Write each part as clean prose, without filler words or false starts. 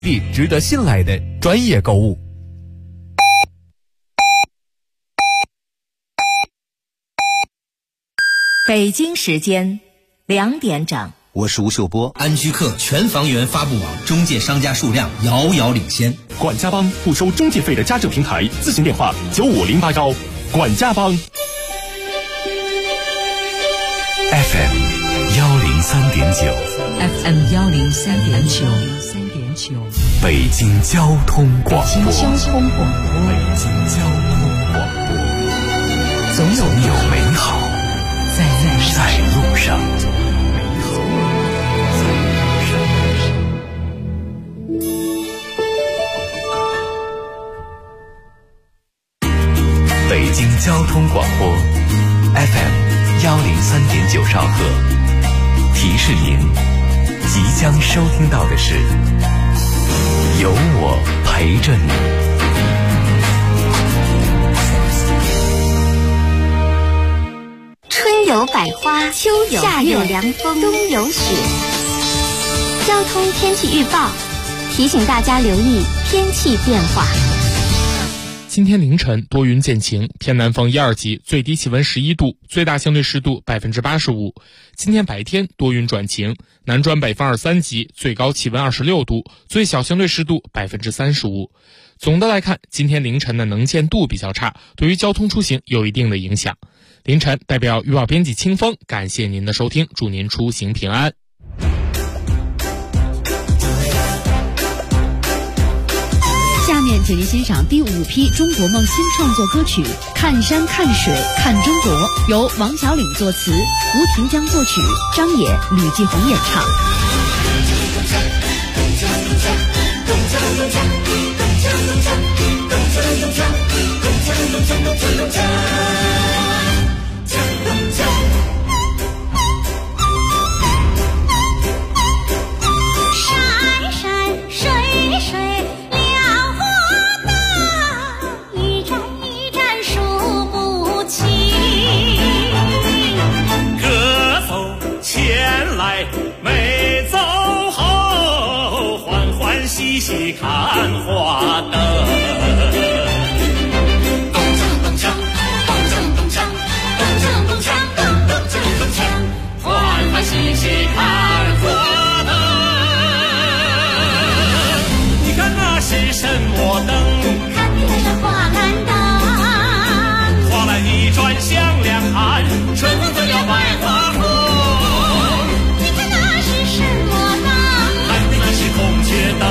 值得信赖的专业购物。 北京时间2点整， 我是吴秀波。 安居客全房源发布网中介商家数量遥遥领先。 管家帮不收中介费的家政平台，咨询电话95081。管家帮 FM 103.9 FM 103.9 北京交通广播。 北京交通广播，总有美好在路上。 北京交通广播 FM 103.9兆赫，提示您即将收听到的是有我陪着你。 春有百花，秋有夏有凉风，冬有雪。交通天气预报提醒大家留意天气变化。 今天凌晨多云见晴，偏南风1、2级，最低气温11度，最大相对湿度85%。今天白天多云转晴，南转北风2、3级，最高气温26度，最小相对湿度35%。总的来看，今天凌晨的能见度比较差，对于交通出行有一定的影响。凌晨代表预报编辑清风，感谢您的收听，祝您出行平安。 下面请您欣赏第5批中国梦新创作歌曲《看山看水看中国》，由王小岭作词，吴庭江作曲，张也、吕继红演唱。 细细看花灯，咚锵咚锵，咚锵咚锵，咚锵咚锵，咚锵咚锵，欢欢喜喜看花灯。你看那是什么灯？ 看的是花篮灯。 花篮一转向两岸，春风就要百花红。 你看那是什么灯？ 看的那是孔雀灯。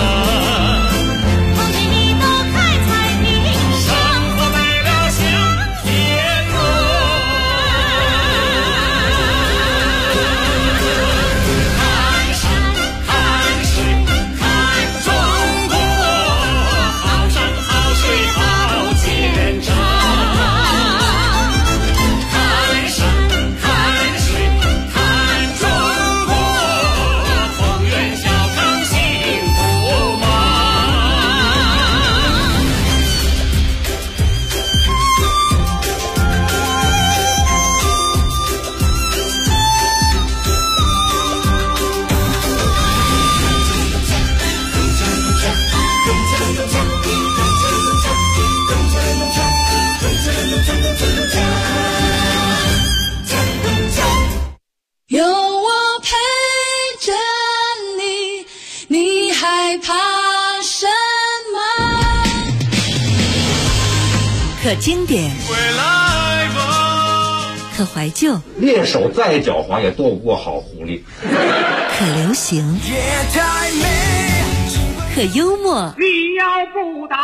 有我陪着你，你害怕什么？ 可经典， 回来吧， 可怀旧， 猎手再狡猾也躲不过好狐狸。 可流行，可幽默。 你要不打，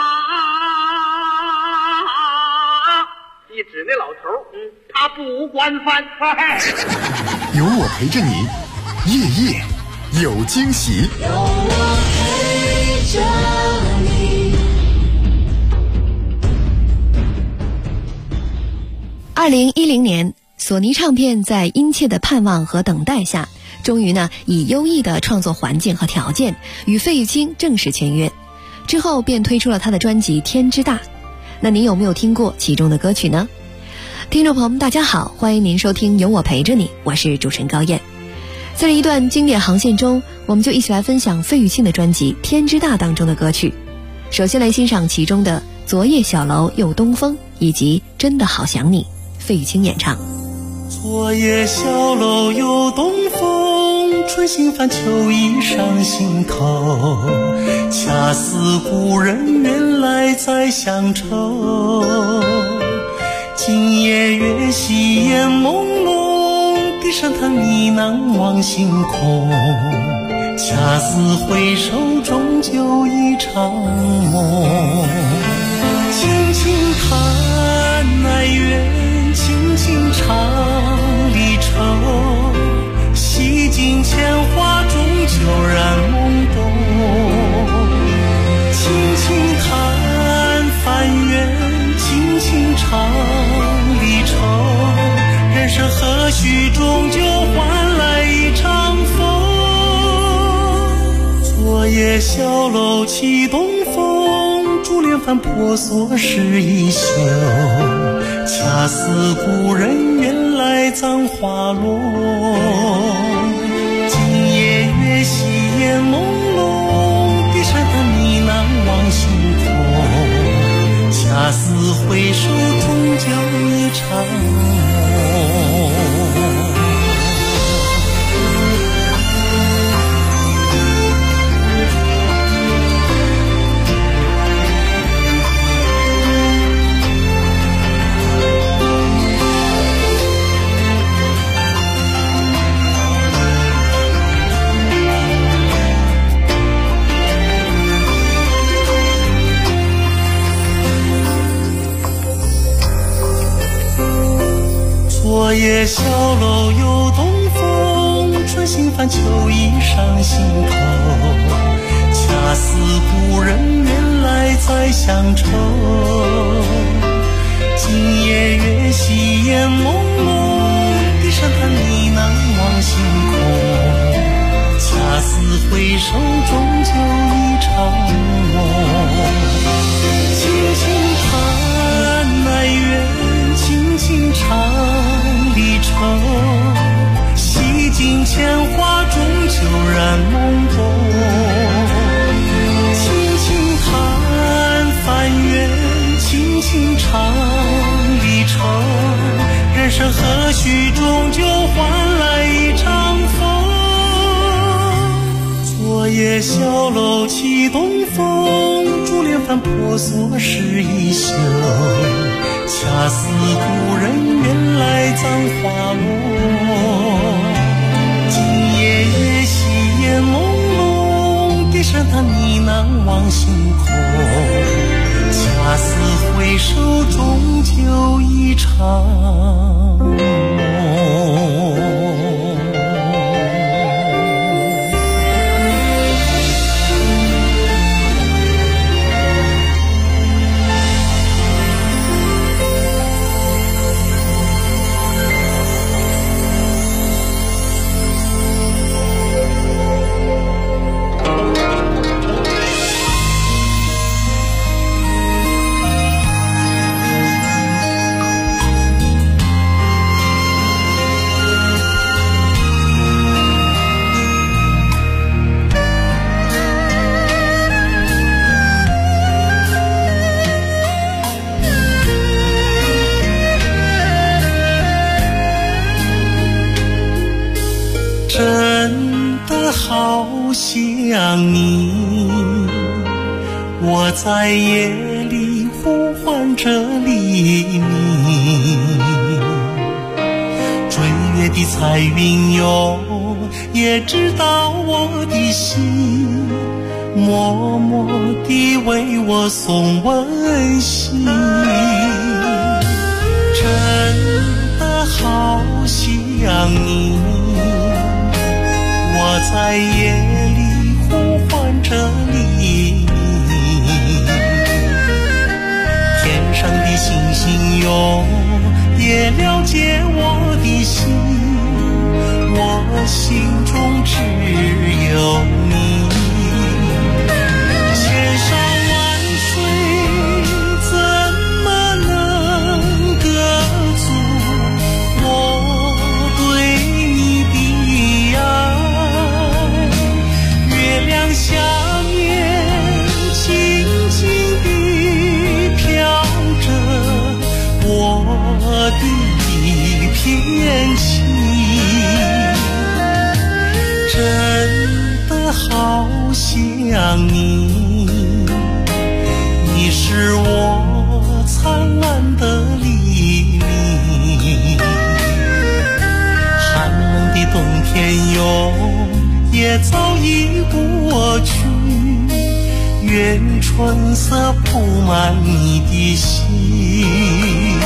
一指那老头，他不惯犯。 有我陪着你，夜夜有惊喜。 有我陪着你。 2010年，索尼唱片在殷切的盼望和等待下，终于以优异的创作环境和条件与费玉清正式签约，之后便推出了他的专辑《天之大》。那您有没有听过其中的歌曲呢？听众朋友们大家好，欢迎您收听有我陪着你，我是主持人高燕。 在这一段经典航线中，我们就一起来分享费玉清的专辑《天之大》当中的歌曲。首先来欣赏其中的《昨夜小楼又东风》以及《真的好想你》，费玉清演唱。 昨夜小楼又东风，春心泛秋意上心头，恰似故人远来再相愁。今夜月稀烟朦胧，低声叹呢喃望星空，恰似回首终究一场梦。轻轻叹哀怨，轻轻唱离愁，洗尽铅华终究染懵懂。轻轻叹翻缘，轻轻唱离愁，人生何须终究换来一场风。昨夜小楼起东风，珠帘翻婆娑湿衣袖，恰似故人远来葬花落。今夜月稀烟朦胧，低声叹呢喃望星空，恰似回首终究一场梦。昨夜小楼又东风，春心泛秋意上心头，恰似故人远来再相愁。今夜月稀烟朦胧，低声叹呢喃望星空，恰似回首终究一场梦。轻轻叹哀怨，轻轻唱离愁，洗尽铅华终究染懵懂。轻轻叹翻缘，轻轻唱离愁，人生何须终究换来一场风。昨夜小楼起东风，珠帘翻婆娑湿衣袖，恰似故人远来葬花落。今夜月稀烟朦胧，低声叹呢喃望星空，恰似回首终究一场梦。真的好想你，我在夜里呼唤着黎明。追月的彩云哟，也知道我的心，默默地为我送温馨。真的好想你，我在夜里呼唤着黎明。天上的星星哟，也了解我的心，我心中只有你。千山万水怎么能隔阻我对你的爱？ 是我灿烂的黎明。寒冷的冬天哟，也早已过去，愿春色铺满你的心。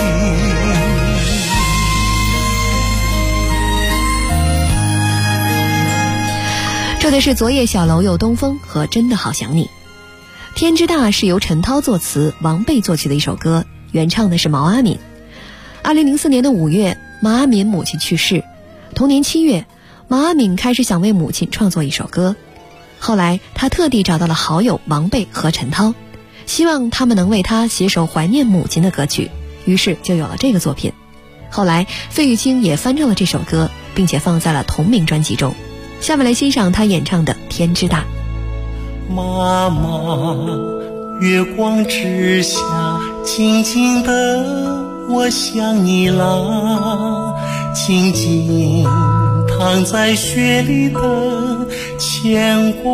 这的是昨夜小楼又东风和真的好想你。天之大是由陈涛作词，王贝作曲的一首歌，原唱的是毛阿敏。2004年的5月，毛阿敏母亲去世，同年7月，毛阿敏开始想为母亲创作一首歌。后来他特地找到了好友王贝和陈涛，希望他们能为他写首怀念母亲的歌曲，于是就有了这个作品。后来费玉清也翻唱了这首歌，并且放在了同名专辑中。下面来欣赏他演唱的《天之大》。 妈妈，月光之下，静静的我想你啦，静静躺在雪里的牵挂。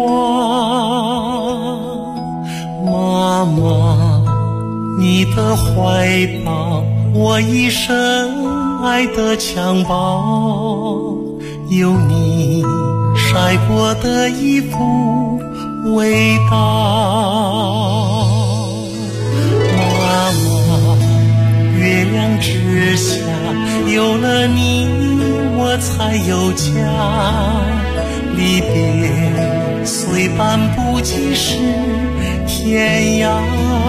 妈妈，你的怀抱，我一生爱的襁褓，有你晒过的衣服味道。妈妈，月亮之下，有了你我才有家，离别虽半步即是天涯。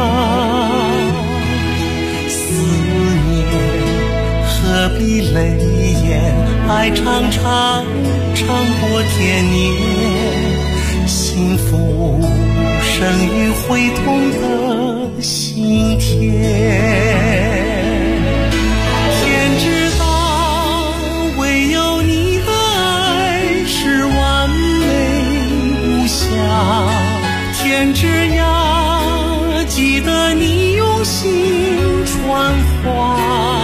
思念何必泪眼，爱长长长过天年，幸福生于会痛的心田。天之大，唯有你的爱是完美无瑕。天之涯，记得你用心传话。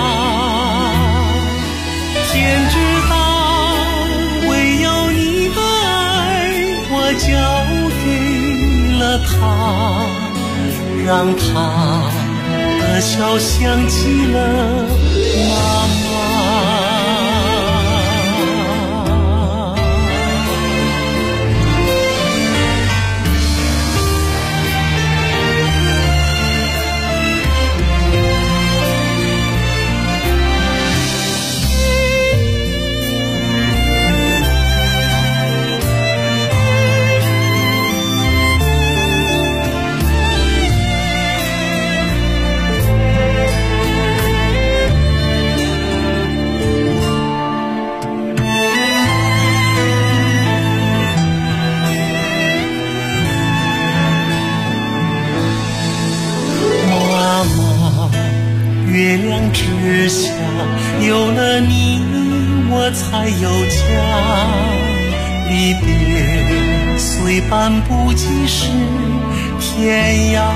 天之大，唯有你的爱我交给了他，让他的笑想起了妈妈。月亮之下，有了你我才有家，离别虽半步即是天涯。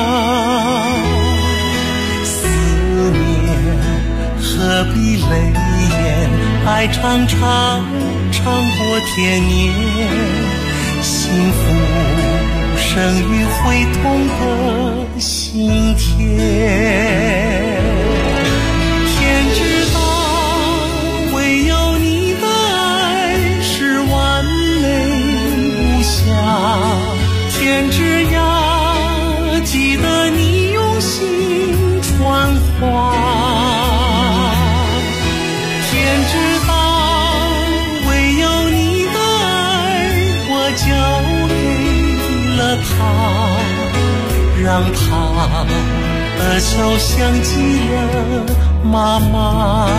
思念何必泪眼，爱长长长过天年，幸福生于会痛的心田。天之大，唯有你的爱是完美无瑕。天之涯，记得你用心传话。天之大，唯有你的爱我交给了他，让他的笑想起了妈妈。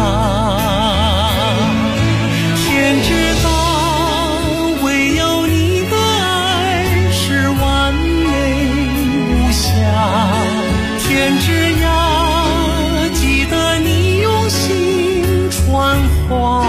天之大，唯有你的爱是完美无瑕。天之涯，记得你用心传话。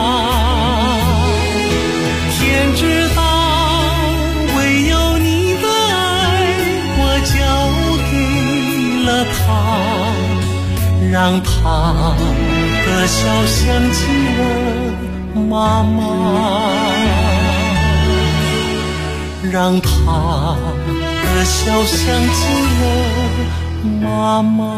天之大，唯有你的爱我交给了他，让他的笑想起了妈妈，让他的笑想起了妈妈。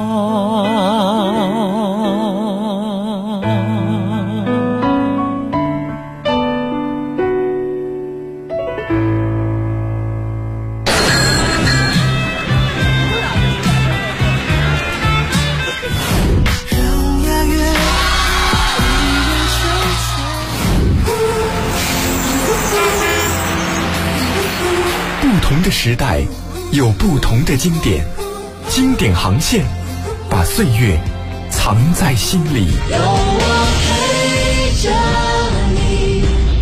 不同的时代有不同的经典，经典航线把岁月藏在心里。 有我陪着你。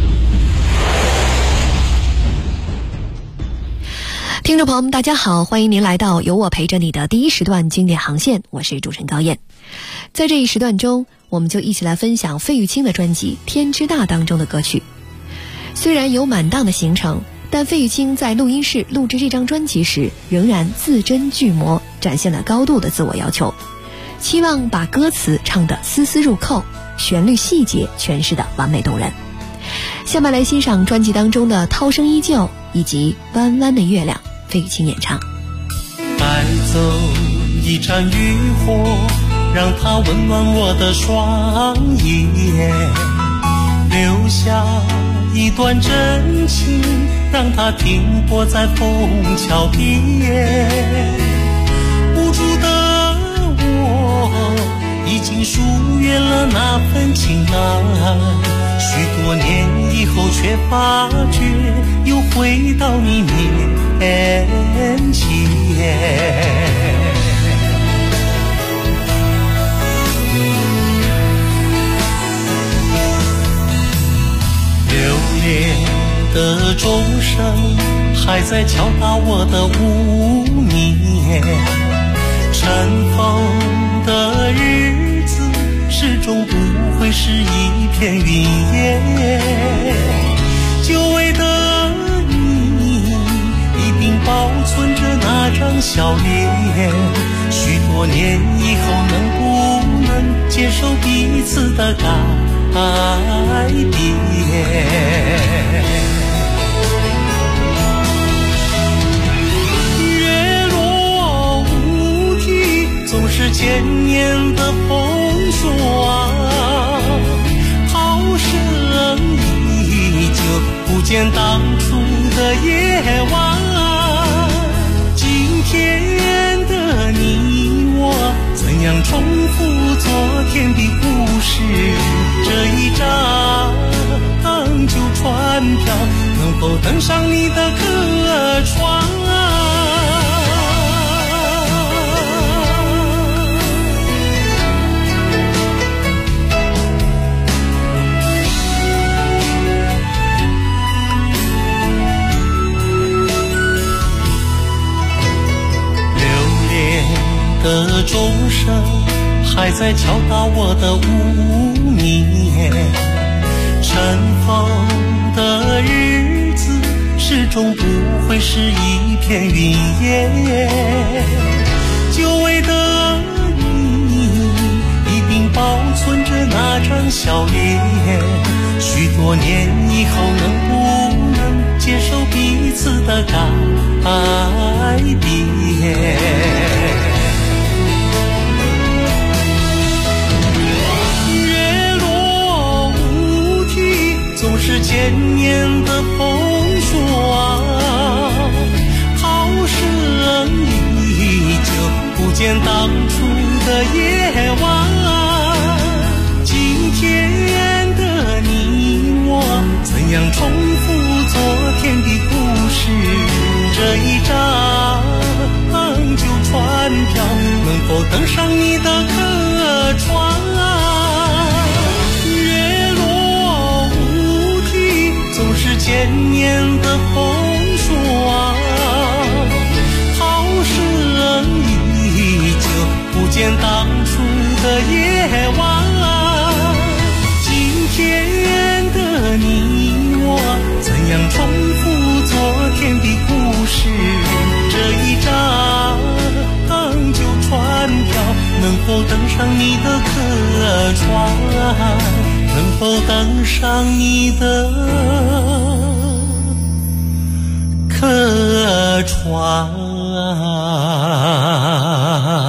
听众朋友们大家好，欢迎您来到有我陪着你的第一时段经典航线，我是主持人高燕。在这一时段中，我们就一起来分享费玉清的专辑《天之大》当中的歌曲。虽然有满档的行程，但费玉清在录音室录制这张专辑时仍然字斟句磨，展现了高度的自我要求，期望把歌词唱得丝丝入扣，旋律细节诠释得完美动人。下面来欣赏专辑当中的《涛声依旧》以及《弯弯的月亮》，费玉清演唱。 带走一盏渔火，让它温暖我的双眼，留下一段真情，让它停泊在枫桥边。无助的我已经疏远了那份情爱，许多年以后却发觉又回到你面前。流连的钟声还在敲打我的无眠，尘封的日子始终不会是一片云烟。久违的你一定保存着那张笑脸，许多年以后能不能接受彼此的改变？月落乌啼，总是千年的风霜，涛声依旧，不见当初的夜晚。今天的你我怎样重复昨天的故事？这一张旧船票能否登上你的客船？的钟声还在敲打我的无眠，尘封的日子始终不会是一片云烟。久违的你一定保存着那张笑脸，许多年以后能不能接受彼此的改变？总是千年的风霜，涛声依旧，不见当初的夜晚。今天的你我怎样重复昨天的故事？这一张旧船票能否登上你的客船？千年的风霜，涛声依旧，不见当初的夜晚。今天的你我怎样重复昨天的故事？这一张旧船票能否登上你的客船？能否登上你的客船？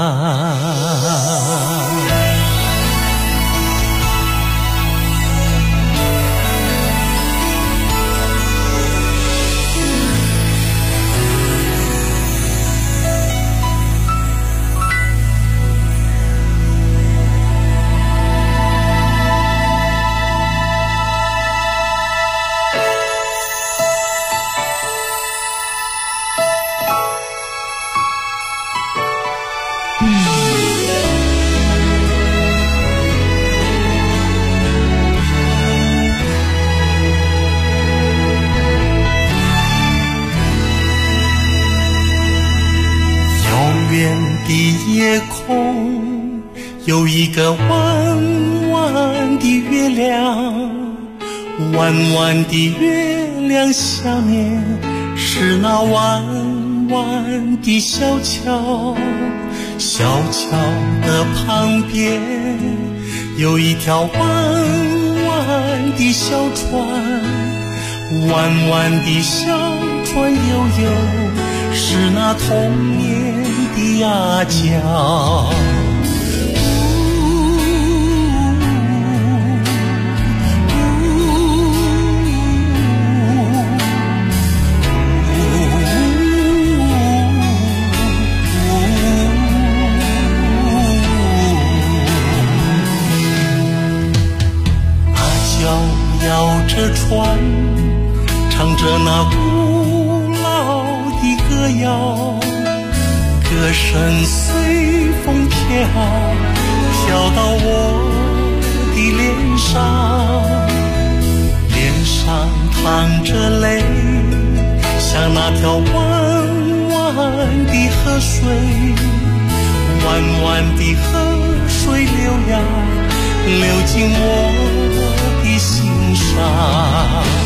远的夜空，有一个弯弯的月亮，弯弯的月亮下面是那弯弯的小桥，小桥的旁边有一条弯弯的小船，弯弯的小船悠悠是那童年的呀家。摇着船，唱着那古老的歌谣，歌声随风飘，飘到我的脸上，脸上淌着泪，像那条弯弯的河水，弯弯的河水流呀流进我的心上。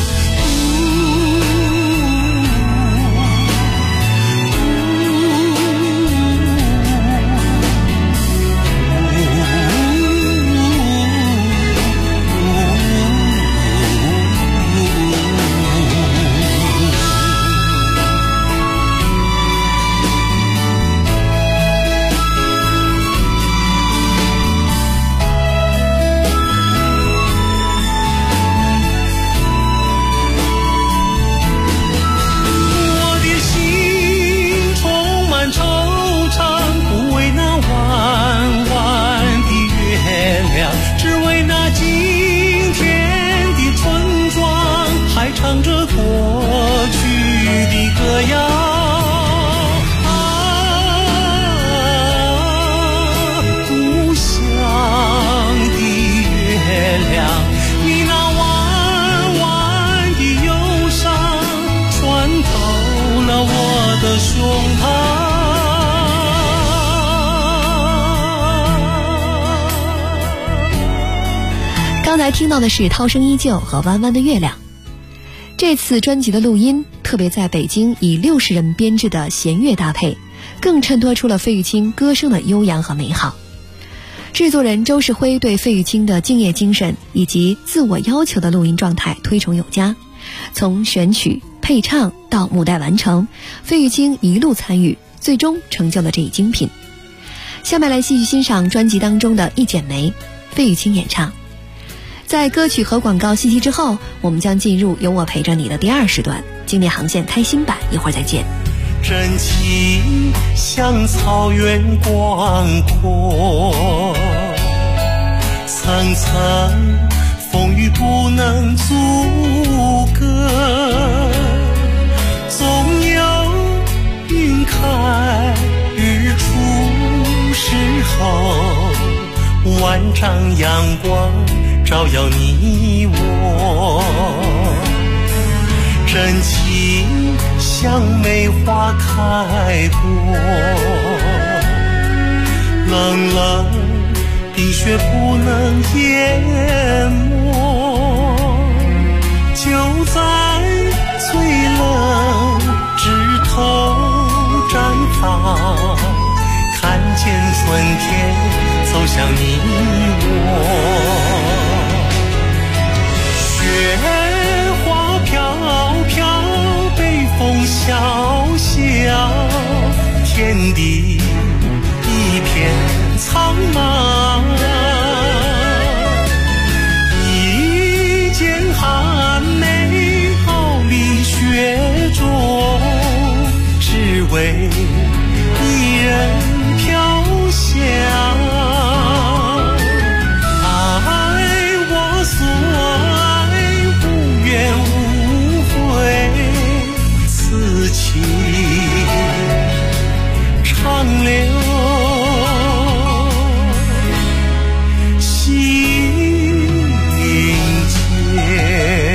唱着过去的歌谣啊，故乡的月亮，你那弯弯的忧伤穿透了我的胸膛。刚才听到的是《涛声依旧》和《弯弯的月亮》。这次专辑的录音特别在北京以60人编制的弦乐搭配，更衬托出了费玉清歌声的悠扬和美好。制作人周世辉对费玉清的敬业精神以及自我要求的录音状态推崇有加，从选曲、配唱到母带完成，费玉清一路参与，最终成就了这一精品。下面来继续欣赏专辑当中的《一剪梅》，费玉清演唱。在歌曲和广告信息之后，我们将进入由我陪着你的第2时段经典航线开心版，一会儿再见。 真情像草原广阔，层层风雨不能阻隔，总有云开日出时候，万丈阳光照耀你我，真情像梅花开过，冷冷冰雪不能淹没，就在最冷枝头绽放，看见春天走向你我。雪花飘飘，北风萧萧，天地一片苍茫，一剪寒梅傲立雪中，只为一人飘香。长流心间。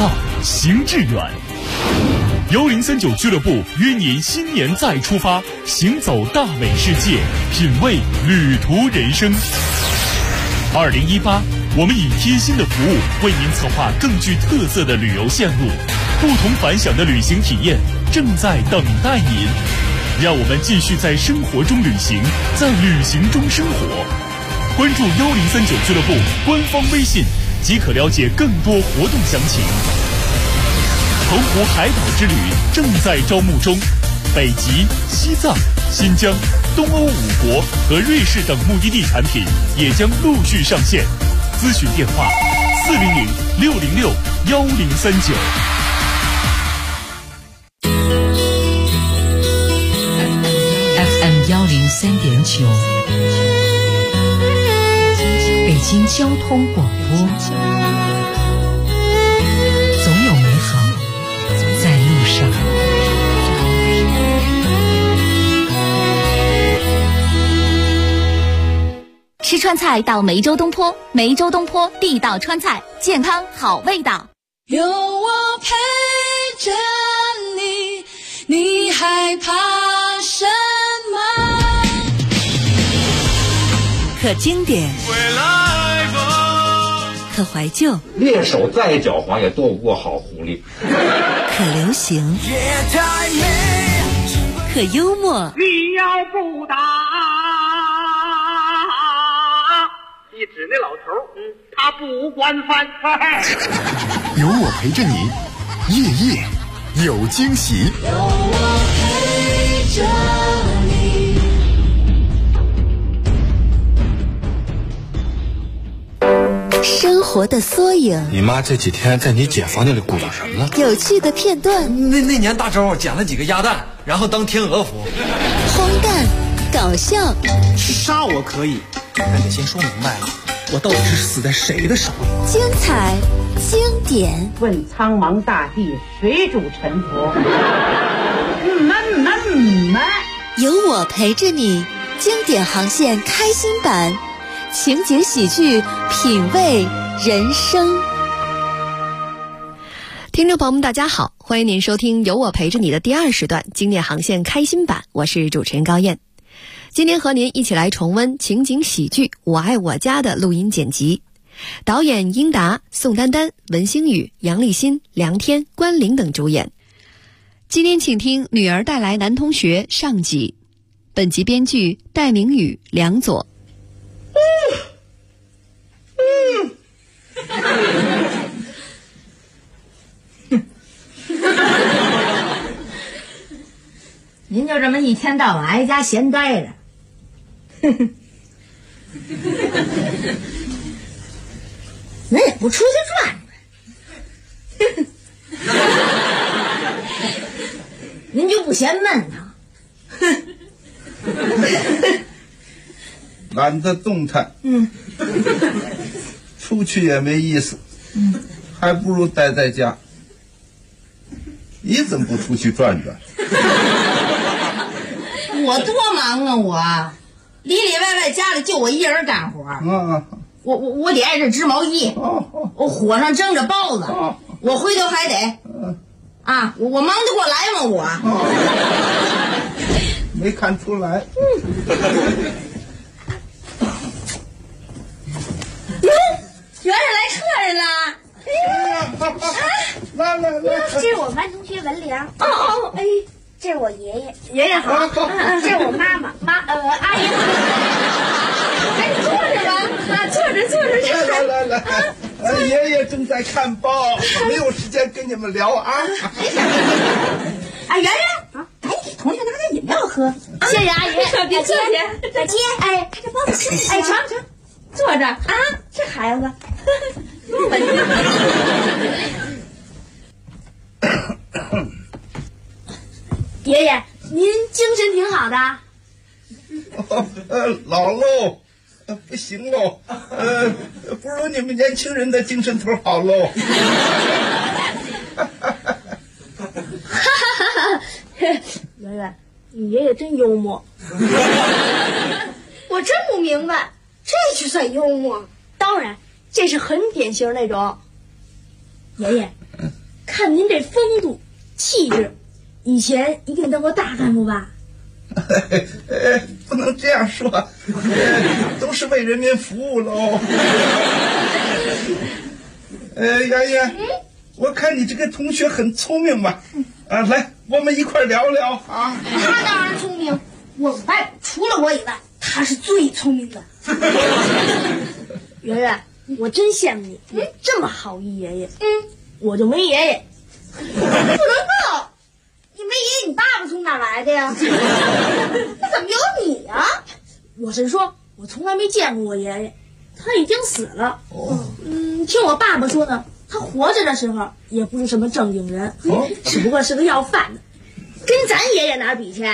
到，行致远。1039俱乐部约您新年再出发，行走大美世界，品味旅途人生。2018，我们以贴心的服务为您策划更具特色的旅游线路，不同凡响的旅行体验正在等待您。让我们继续在生活中旅行，在旅行中生活。关注1039俱乐部官方微信，即可了解更多活动详情。澎湖海岛之旅正在招募中，北极、西藏、新疆、东欧5国和瑞士等目的地产品也将陆续上线。咨询电话400-606-1039。 FM 103.9，北京交通广播，总有美好在路上。 吃川菜到梅州东坡，梅州东坡地道川菜，健康好味道。 有我陪着你，你害怕什么？ 可经典，可怀旧， 猎手再狡猾也斗不过好狐狸。 可流行，可幽默。 你要不打，一指那老头，他不管饭菜。 有我陪着你，夜夜有惊喜。 有我陪着你。 生活的缩影， 你妈这几天在你姐房间里鼓捣什么呢？ 有趣的片段。 那年大周捡了几个鸭蛋，然后当天鹅服。 荒诞，搞笑。 杀我可以，但得先说明白了，我到底是死在谁的手里？ 精彩，经典。 问苍茫大地，谁主沉浮？ 有我陪着你，经典航线开心版。情景喜剧，品味人生。 听众朋友们大家好，欢迎您收听有我陪着你的第2时段经典航线开心版，我是主持人高燕。今天和您一起来重温情景喜剧《我爱我家》的录音剪辑，导演英达、宋丹丹、文星宇、杨立新、梁天、关凌等主演。今天请听女儿带来男同学上集，本集编剧戴明宇、梁左。 您就这么一天到晚挨家闲待着，您也不出去转转，您就不嫌闷呐？ 懒得动弹，出去也没意思，还不如待在家。你怎么不出去转转？ 我多忙啊！我里里外外家里就我一人干活。我得挨着织毛衣，我火上蒸着包子，我回头还得我忙得过来吗？我没看出来。 原来来客人了。 来， 这是我们班同学文玲。这是我爷爷。 爷爷好。 这是我妈妈，阿姨好。 坐着吧，坐着。 来，爷爷正在看报，没有时间跟你们聊啊。 圆圆，赶紧给同学拿点饮料喝。 谢谢阿姨。 别客气。 再见。 这包子吃。尝，坐着这孩子。 爷爷，您精神挺好的。 老喽，不行喽，不如你们年轻人的精神头好喽。 圆圆，你爷爷真幽默。我真不明白，这就算幽默？当然，这是很典型那种。爷爷， 看您这风度气质，以前一定当过大干部吧？ 不能这样说，都是为人民服务喽。杨爷，我看你这个同学很聪明嘛，来，我们一块聊聊啊。 他当然聪明，我们班除了我以外，他是最聪明的。圆圆，我真羡慕你，这么好一爷爷。我就没爷爷。不能够，你没爷爷，你爸爸从哪来的呀？那怎么有你啊？我是说，我从来没见过我爷爷，他已经死了。听我爸爸说呢，他活着的时候也不是什么正经人，只不过是个要饭的，跟咱爷爷哪比去？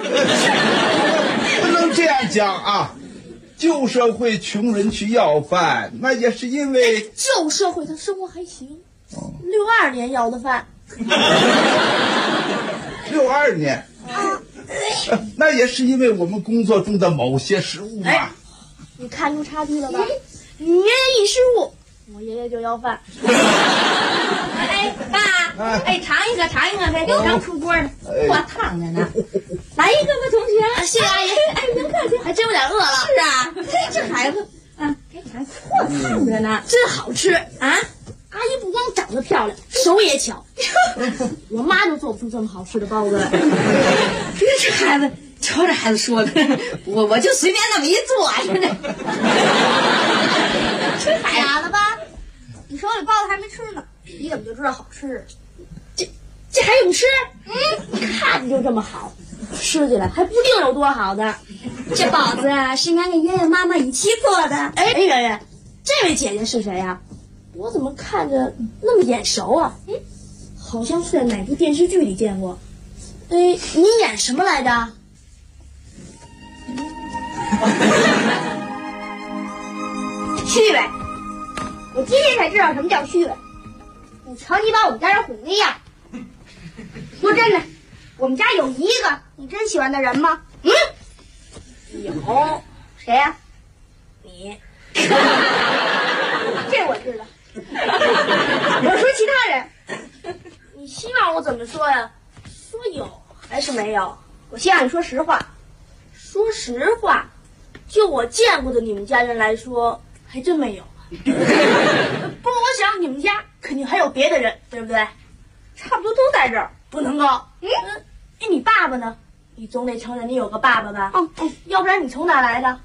不能这样讲啊！旧社会穷人去要饭，那也是因为旧社会他生活还行。62年要的饭。 62年，那也是因为我们工作中的某些失误嘛。 你看出差距了吧？你爷爷一失误，我爷爷就要饭。爸，尝一个，呗，刚出锅呢，锅烫着呢。来一个吧，同学。谢谢阿姨。别客气，还真有点饿了。是啊，这孩子，锅烫着呢，真好吃啊！阿姨不光长得漂亮，手也巧，我妈都做不出这么好吃的包子来。这孩子，瞧这孩子说的，我就随便那么一做，真的。 咋了吧？你手里包子还没吃呢，你怎么就知道好吃？ 这还用吃？看着就这么好，吃起来还不定有多好的。 这包子啊，是俺跟爷爷妈妈一起做的。 圆圆，这位姐姐是谁呀？我怎么看着那么眼熟啊？好像是在哪部电视剧里见过。你演什么来着？ 虚伪，我今天才知道什么叫虚伪。你瞧你把我们家人哄的样。说真的，我们家有一个你真喜欢的人吗？ 有。 谁呀？ 你。 这我知道。我说其他人。 你希望我怎么说呀？说有还是没有？ 我希望你说实话。 说实话，就我见过的你们家人来说，还真没有。不过我想你们家肯定还有别的人，对不对？差不多都在这儿，不能够。你爸爸呢？你总得承认你有个爸爸吧？要不然你从哪来的？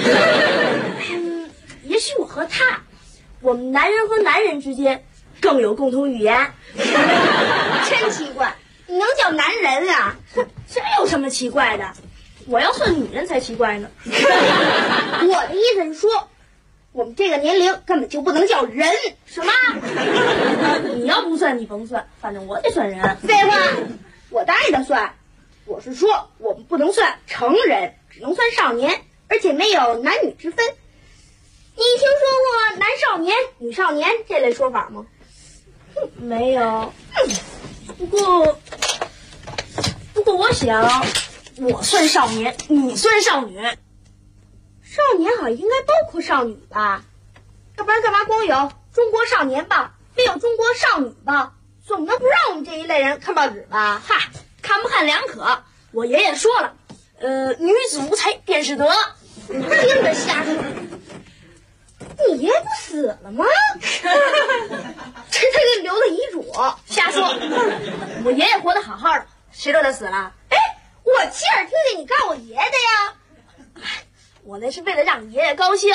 也许我和他，我们男人和男人之间更有共同语言。 真奇怪，你能叫男人啊？ 这有什么奇怪的？我要算女人才奇怪呢。 我的意思是说，我们这个年龄根本就不能叫人。 什么？你要不算你甭算，反正我得算人。 废话，我当然得算。我是说，我们不能算成人，只能算少年，而且没有男女之分。你听说过男少年、女少年这类说法吗？ 没有。不过我想，我算少年，你算少女。 少年好像应该包括少女吧？要不然干嘛光有中国少年报，非有中国少女报？总能不让我们这一类人看报纸吧？ 嗨，看不看两可。我爷爷说了，女子无才便是德。 你听着瞎说。你爷不死了吗？ 这他给留了遗嘱，瞎说。我爷爷活得好好的，谁说他死了？ 我亲耳听见你告我爷的呀。 我那是为了让你爷爷高兴。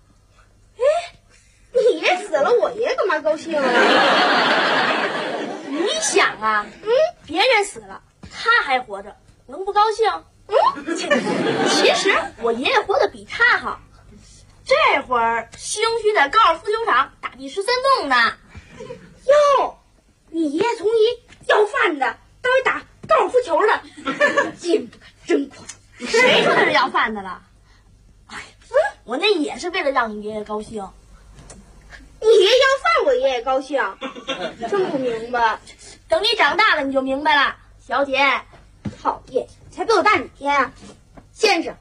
你爷死了，我爷爷干嘛高兴啊？ 你想啊，别人死了，他还活着，能不高兴？其实我爷爷活得比他好。这会儿兴许在高尔夫球场打第13洞呢。 哟，你爷爷从一要饭的到一打高尔夫球的，进步真快。 谁说他是要饭的了？我那也是为了让你爷爷高兴。 你爷爷要饭，我爷爷高兴，真不明白。 等你长大了你就明白了，小姐。 讨厌，才比我大几天啊，先生。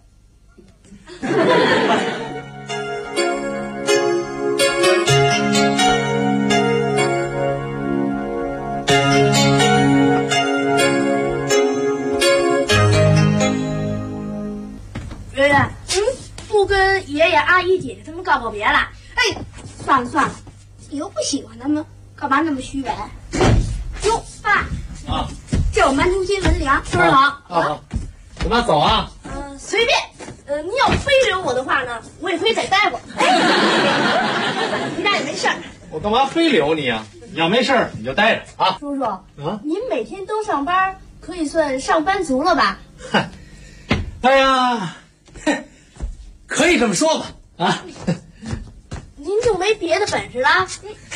给他们告别了。哎，算了，你又不喜欢他们，干嘛那么虚伪？哟，爸啊，这我们班同学文良，是不是好？ 啊，我妈走啊？ 随便。你要非留我的话呢，我也可以再待会儿。哎，回家也没事儿。 我干嘛非留你啊？你要没事儿你就待着啊。 叔叔，您每天都上班，可以算上班族了吧？ 嗨，哎呀，可以这么说吧啊。 您就没别的本事了？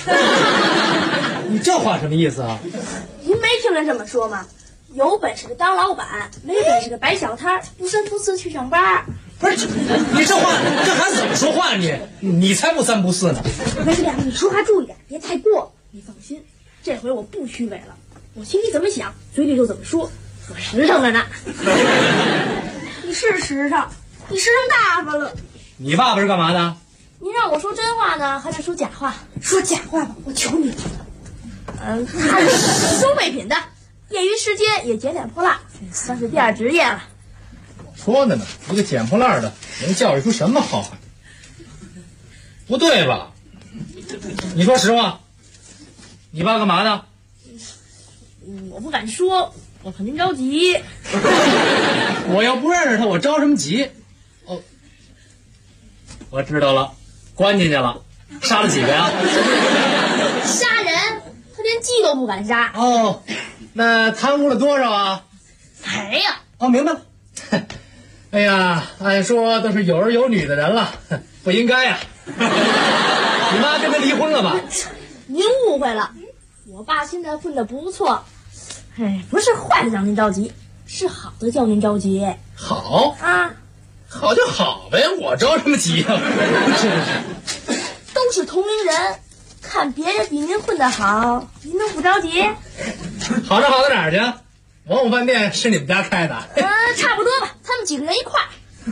你这话什么意思啊？ 您没听人这么说吗？有本事的当老板，没本事的摆小摊，不三不四去上班。 不是你这话，这还怎么说话你才不三不四呢！ 文良，你说话注意点，别太过。你放心，这回我不虚伪了，我心里怎么想，嘴里就怎么说，我实诚着呢。你是实诚，你实诚大发了。 你爸爸是干嘛的？ 您让我说真话呢，还是说假话？说假话吧，我求你了。他是收废品的，业余时间也捡捡破烂，算是第二职业了。 说的呢，一个捡破烂的能教育出什么好汉？不对吧？你说实话，你爸干嘛呢？ 我不敢说，我怕您着急。 我要不认识他，我着什么急？哦，我知道了，关进去了，杀了几个呀？ 杀人，他连鸡都不敢杀。 哦，那贪污了多少啊？ 赔呀！ 哦，明白了。哎呀，按说都是有儿有女的人了，不应该呀。你妈跟他离婚了吧？ 您误会了，我爸现在混得不错。哎，不是坏的让您着急，是好的叫您着急。 好啊， 好就好呗，我着什么急啊？ 都是同龄人，看别人比您混得好，您能不着急？ 好着好到哪儿去？王府饭店是你们家开的？ 差不多吧，他们几个人一块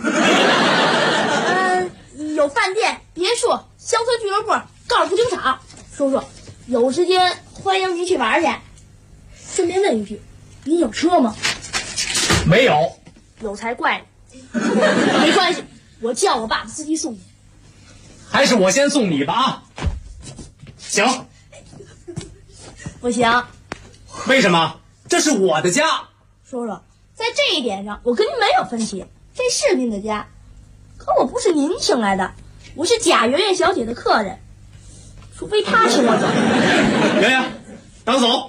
儿。有饭店、别墅、乡村俱乐部、高尔夫球场。叔叔，有时间欢迎您去玩去。顺便问一句，您有车吗？ 没有。 有才怪呢。没关系，我叫我爸爸司机送你。 还是我先送你吧啊。行。 不行。 为什么？这是我的家。 叔叔，在这一点上我跟您没有分歧，这是您的家，可我不是您请来的，我是贾圆圆小姐的客人，除非她请我走。 圆圆，让我走。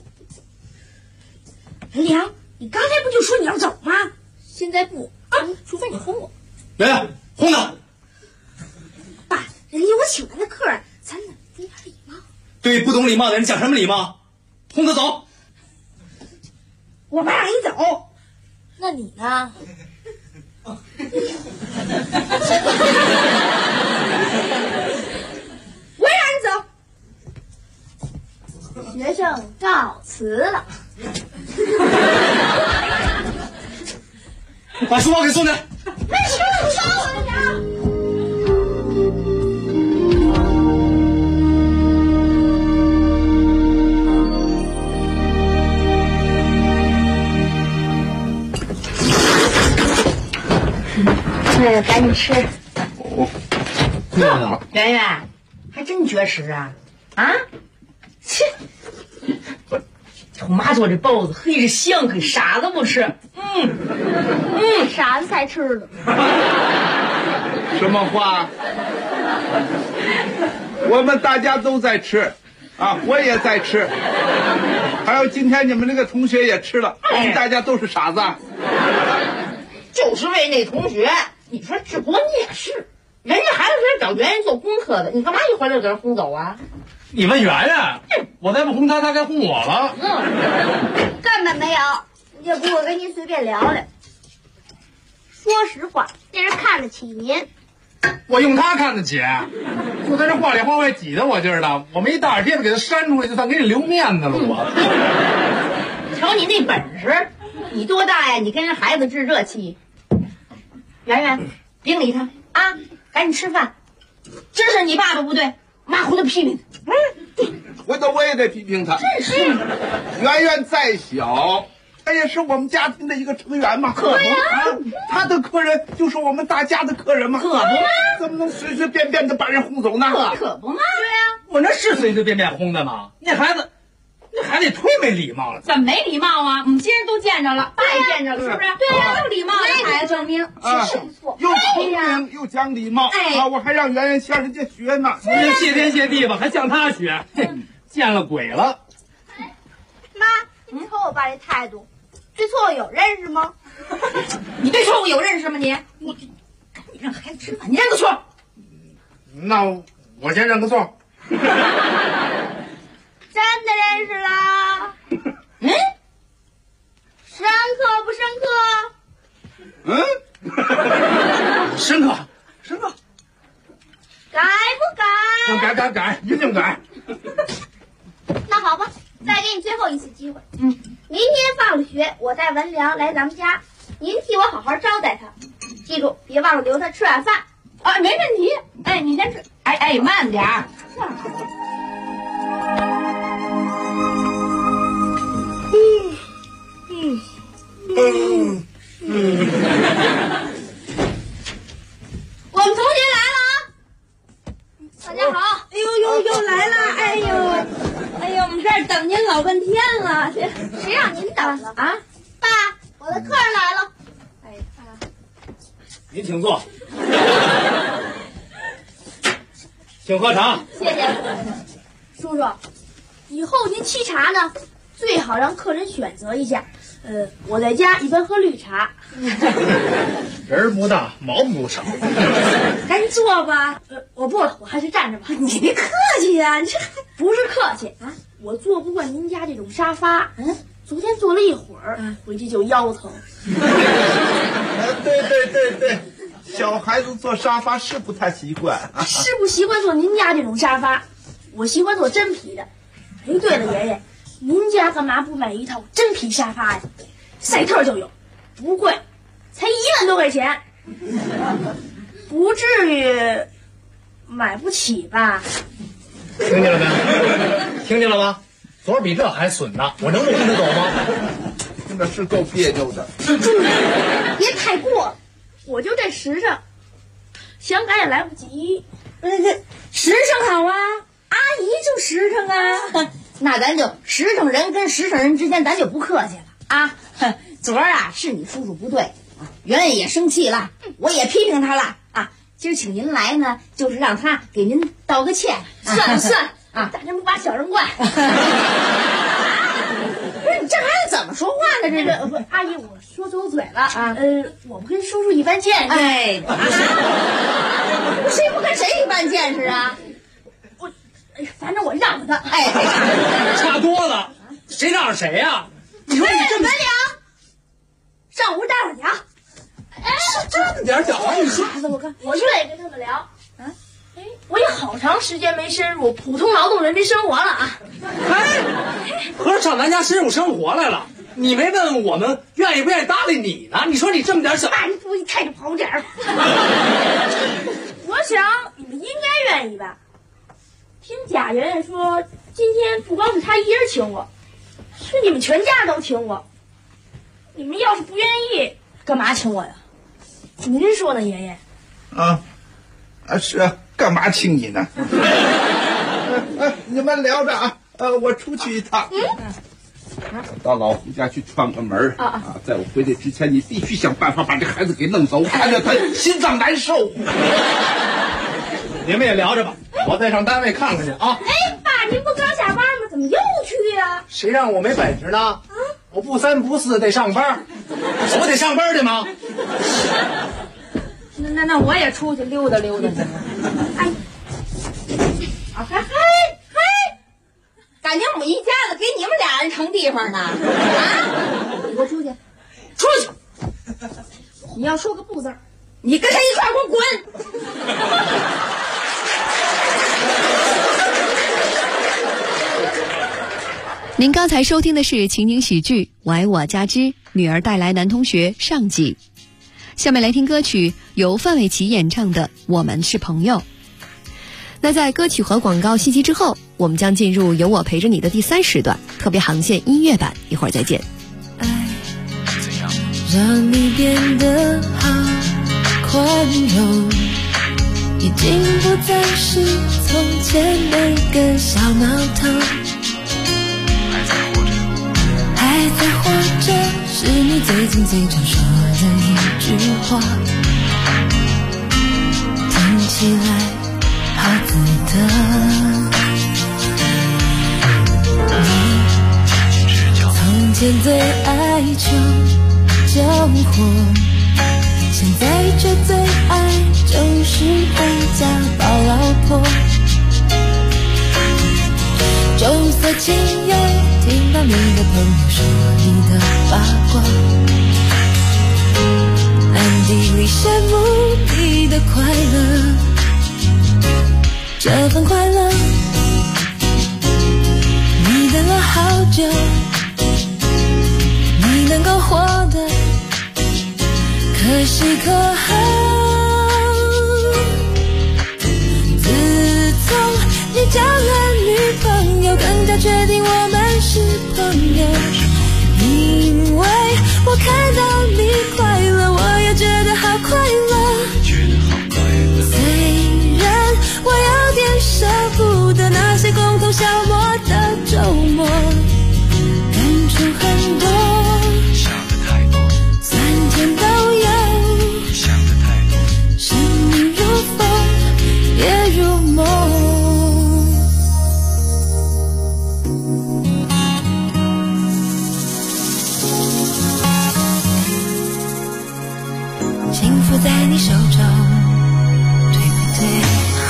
文良，你刚才不就说你要走吗？现在不啊，除非你轰我。 圆圆，轰他！ 爸，人家我请来的客人，咱得有点礼貌。 对不懂礼貌的人讲什么礼貌？轰他走！ 我不让你走，那你呢？我也让你走。学生告辞了。 把书包给送来。 没事，不收我的。赶紧吃。圆圆，还真绝食啊！啊，切！我妈做这包子，嘿，这香，可傻子不吃。傻子才吃的。 什么话？我们大家都在吃，啊，我也在吃，还有今天你们那个同学也吃了，我们大家都是傻子。 就是为那同学，你说志国你也是，人家孩子是找圆圆做功课的，你干嘛一回来就给人轰走啊？ 你问圆圆，我再不轰他，他该轰我了。 根本没有，也不会跟您随便聊聊。说实话，那人看得起您。 我用他看得起，就在这话里话外挤得我劲儿的，我没一大耳贴子给他扇出来，就算给你留面子了。我瞧你那本事，你多大呀？你跟人孩子置这气。圆圆，别理他啊，赶紧吃饭。这是你爸爸不对，妈回头批评他。 回头我也得批评他。 真是， 圆圆再小， 他也是我们家庭的一个成员嘛。 可不啊， 他的客人就是我们大家的客人嘛。 可不吗？ 怎么能随随便便的把人轰走呢？ 可不吗？对呀， 我那是随随便便轰的吗？那孩子忒没礼貌了。 怎么没礼貌啊？我们今天都见着了，爸也见着了，是不是？对呀，有礼貌的孩子，证明是不错，又聪明又讲礼貌。啊，我还让圆圆向人家学呢。 您谢天谢地吧，还向他学，见了鬼了。 妈，你瞅我爸这态度，对错误有认识吗？ 你对错误有认识吗？你让孩子吃饭，你认个错。 那我先认个错。 真的认识啦？深刻不深刻？ 深刻。 改不改？ 改，一定改。 那好吧，再给你最后一次机会。明天放了学，我带文良来咱们家，您替我好好招待他，记住别忘了留他吃晚饭。 啊，没问题。哎，你先吃。哎，慢点儿。我们同学来了啊！ 大家好。 又来了！哎呦，我们这儿等您老半天了， 谁让您等了啊？爸，我的客人来了。 您请坐。请喝茶。 谢谢叔叔，以后您沏茶呢，最好让客人选择一下。我在家一般喝绿茶。 人不大，毛不少。 赶紧坐吧。我不了，我还是站着吧。你客气呀，你这不是客气啊！我坐不惯您家这种沙发。昨天坐了一会儿，回去就腰疼。 对，小孩子坐沙发是不太习惯， 是不习惯坐您家这种沙发，我喜欢坐真皮的。哎，对了，爷爷，您家干嘛不买一套真皮沙发呀？赛特就有，不贵，才1万多块钱，不至于买不起吧？ 听见了没？听见了吗？昨儿比这还损呢，我能不跟他走吗？ 听着是够别扭的。 别太过了，我就这实诚，想改也来不及。实诚好啊，阿姨就实诚啊。 那咱就实诚人跟实诚人之间，咱就不客气了啊！昨儿啊是你叔叔不对，圆圆也生气了，我也批评他了啊。今儿请您来呢，就是让他给您道个歉。 算啊，大人不把小人惯。 不是你这孩子怎么说话呢？这个不，阿姨，我说走嘴了啊。我不跟叔叔一般见识。 哎，谁不跟谁一般见识啊？ 反正我让着他。 哎， 差多了，谁让着谁呀？你说你这文良，上屋待会儿去啊。 这么点脚啊！你说， 孩子，我愿意跟他们聊。我也好长时间没深入普通劳动人民生活了啊。 合着上咱家深入生活来了，你没问问我们愿意不愿意搭理你呢？你说你这么点小， 爸，你注意态度好点儿。我想你们应该愿意吧。听贾圆圆说，今天不光是她一人请我，是你们全家都请我。你们要是不愿意，干嘛请我呀？您说呢，爷爷？ 是啊，干嘛请你呢？你们聊着啊，我出去一趟。到老胡家去串个门在我回来之前，你必须想办法把这孩子给弄走，看着他心脏难受。 你们也聊着吧，我再上单位看看去啊。 爸，您不刚下班吗？怎么又去呀？ 谁让我没本事呢？我不3不4得上班，我得上班去吗？ 那我也出去溜达溜达去。 感情我们一家子给你们俩人腾地方呢。 你给我出去， 出去！ 你要说个不字儿， 你跟他一块儿给我滚！ 您刚才收听的是情景喜剧《我爱我家之女儿带来男同学》上集。下面来听歌曲，由范玮琪演唱的《我们是朋友》。那在歌曲和广告信息之后，我们将进入由我陪着你的第3时段特别航线音乐版，一会儿再见。 爱让你变得好宽容，已经不再是从前那个小毛头。还在活着是你最近最常说的一句话，听起来好自得。你从前最爱求救火，现在却最爱就是回家抱老婆。重色轻友，听到你的朋友说你的八卦，暗地里羡慕你的快乐。这份快乐你等了好久，你能够活得可喜可贺。自从你交了女朋友，更加确定我们是朋友。因为我看到你快乐，我也觉得好快乐。虽然我有点舍不得那些共同消磨的周末，感触很多，想得太多，酸甜都有，想得太多，生命如风也如梦。幸福在你手中，对不对？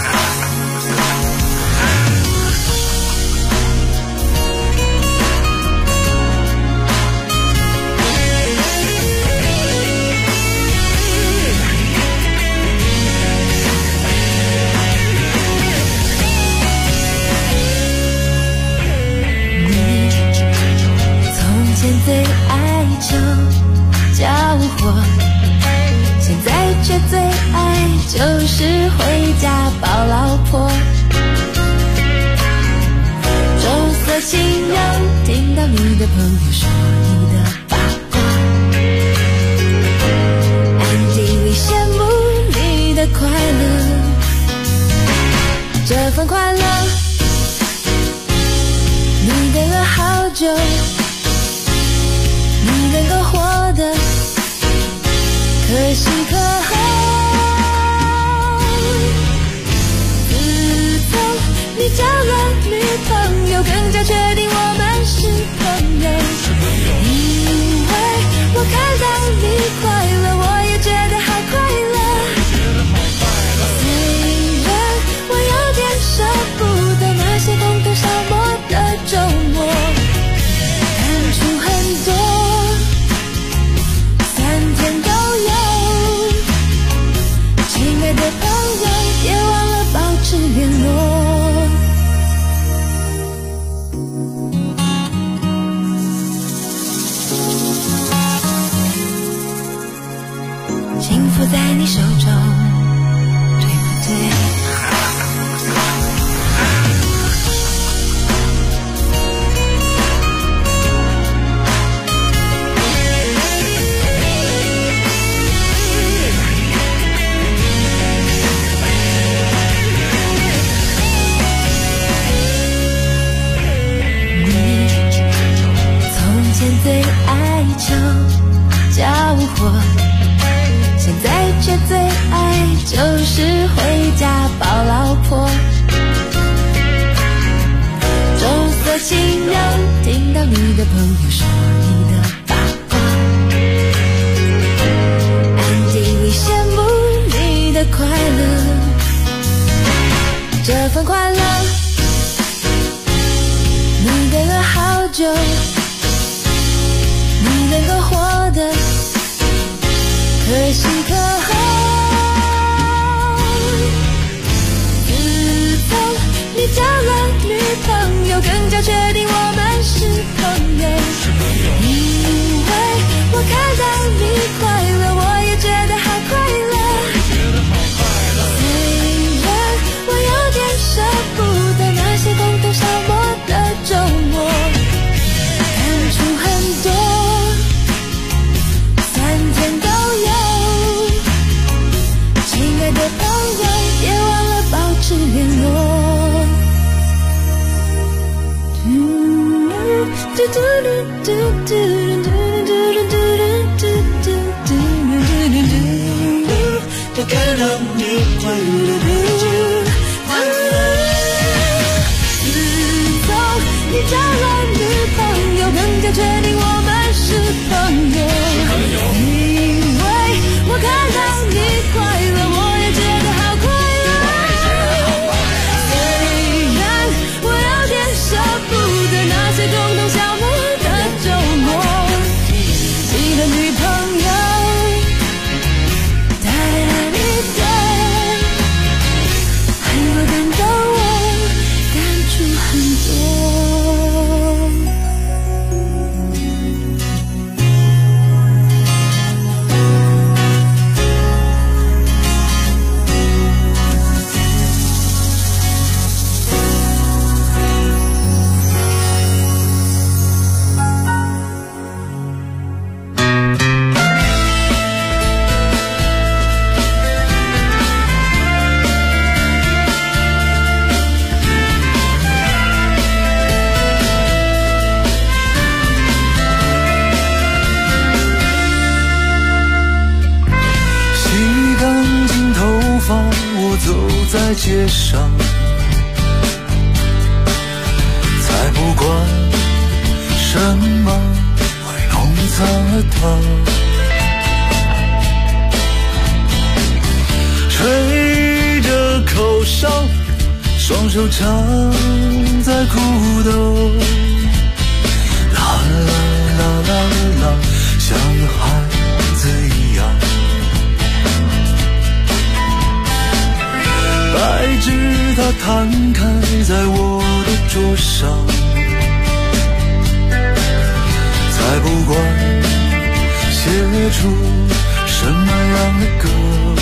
最爱求交火，现在却最爱就是回家抱老婆。重色轻友，听到你的朋友说你的八卦，暗地里羡慕你的快乐。这份快乐你等了好久，你能够活得可喜可贺。自从你交了女朋友，更加确定我们是朋友。因为我看到你快乐，我也觉得好快乐。虽然我有点舍不得那些共同消磨的周末，感触很多，酸甜都有。亲爱的朋友，别忘了保持联络。幸福在你手中，对不对？最爱求交火，现在却最爱就是回家抱老婆。重色轻友，听到你的朋友说你的八卦，暗地里羡慕你的快乐。这份快乐你等了好久，能够活得可喜可贺。自从你交了女朋友，更加确定我们是朋友。因为我看到你快乐，我也觉得好快乐。虽然我有点舍不得那些共同消磨的周末，感触很多，酸我看到你快乐的就快乐。自从你交了女朋友，更加确定我们是朋友。因为我看到你快乐，我也觉得好快乐。虽然我有点舍不得那些共同消磨的周末，你的女朋友带来你的爱，我感动，我感触很多。 我走在街上，才不管什么会弄脏了它，吹着口哨，双手插在裤兜，啦啦啦啦啦，像孩子一样。白纸它摊开在我的桌上，才不管写出什么样的歌，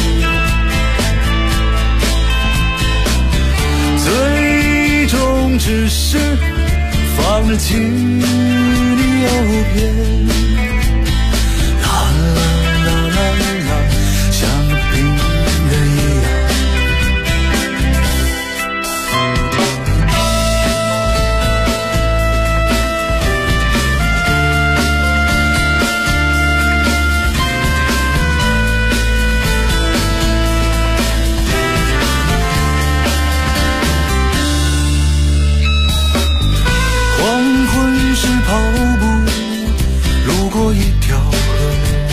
最终只是放了弃你诱骗，啦啦啦啦啦，像个病人一样。跑步路过一条河，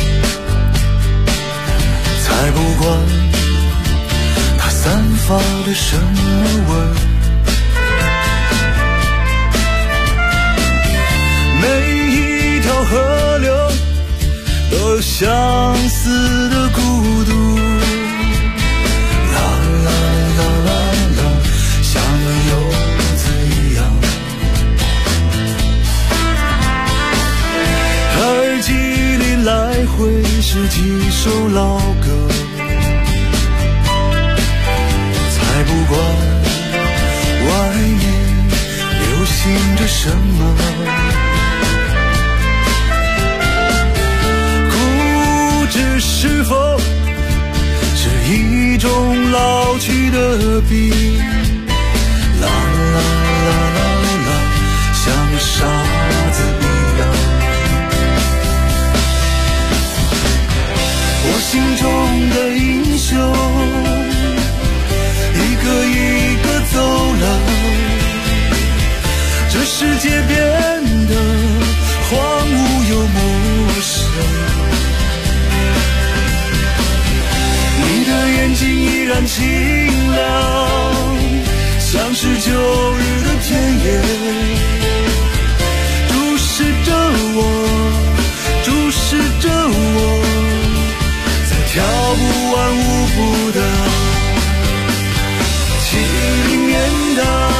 才不管它散发的什么味儿，每一条河流都有相似的孤独，啦啦啦啦啦，像个游子一样。耳机里来回是几首老歌，才不管外面流行着什么，固执是否是一种老去的病，啦啦啦啦啦，像个傻子一样。我心中的英雄一个一个走了，这世界变得荒芜又陌生，你的眼睛依然清亮，像是旧日的田野，注视着我，注视着我，跳不完舞步的70年代。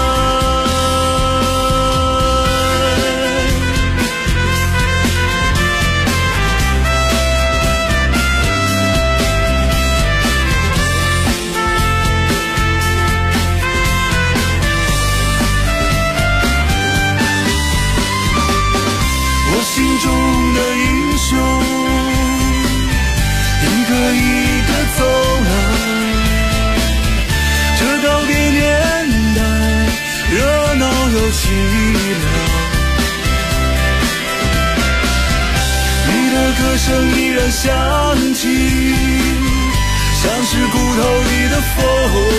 歌声依然响起，像是骨头里的风，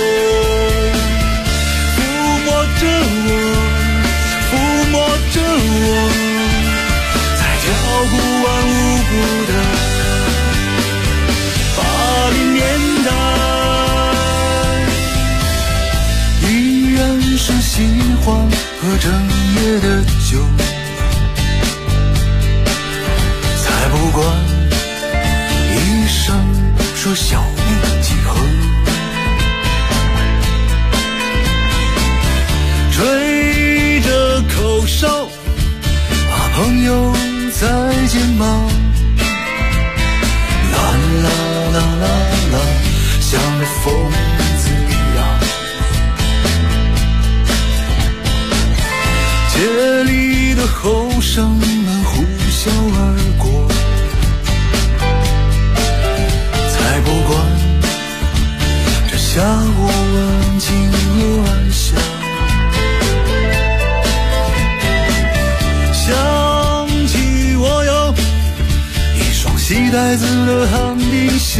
抚摸着我，抚摸着我，在跳不完舞步的80年代，依然是喜欢喝整夜的酒，才不管医生说小命几何，吹着口哨，朋友再见吗？啦啦啦啦啦，像个疯子一样，街里的后生们呼啸而过，才不管这下午安静又安详，想起我有一双细带子的旱冰鞋，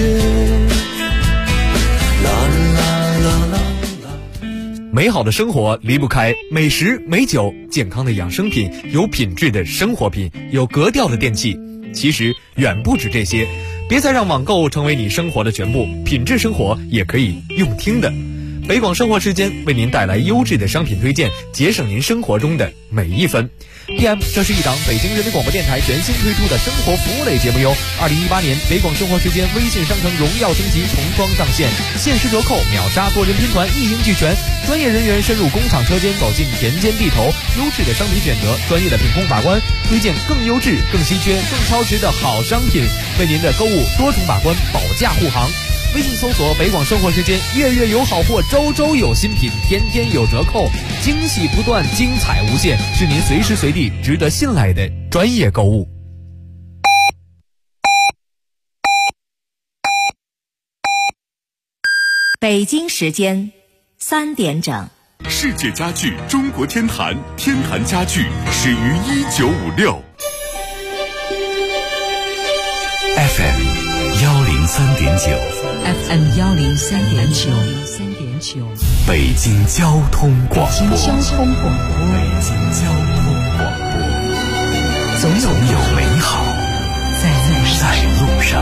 啦啦啦啦。 美好的生活离不开美食美酒，健康的养生品，有品质的生活品，有格调的电器。其实远不止这些，别再让网购成为你生活的全部，品质生活也可以用听的。北广生活时间为您带来优质的商品推荐，节省您生活中的每一分。PM， 这是一档北京人民广播电台全新推出的生活服务类节目哟。2018年北广生活时间微信商城荣耀升级重装上线，限时折扣、秒杀、多人拼团一应俱全，专业人员深入工厂车间，走进田间地头，优质的商品选择，专业的品控把关，推荐更优质、更稀缺、更超值的好商品，为您的购物多重把关，保驾护航。微信搜索北广生活时间，月月有好货，周周有新品，天天有折扣，惊喜不断，精彩无限，是您随时随地值得信赖的专业购物。 北京时间3点整。 世界家具中国天坛，天坛家具始于1956。 FM 103.9 FM 103.9， 北京交通广播。 北京交通广播，总有美好在路上。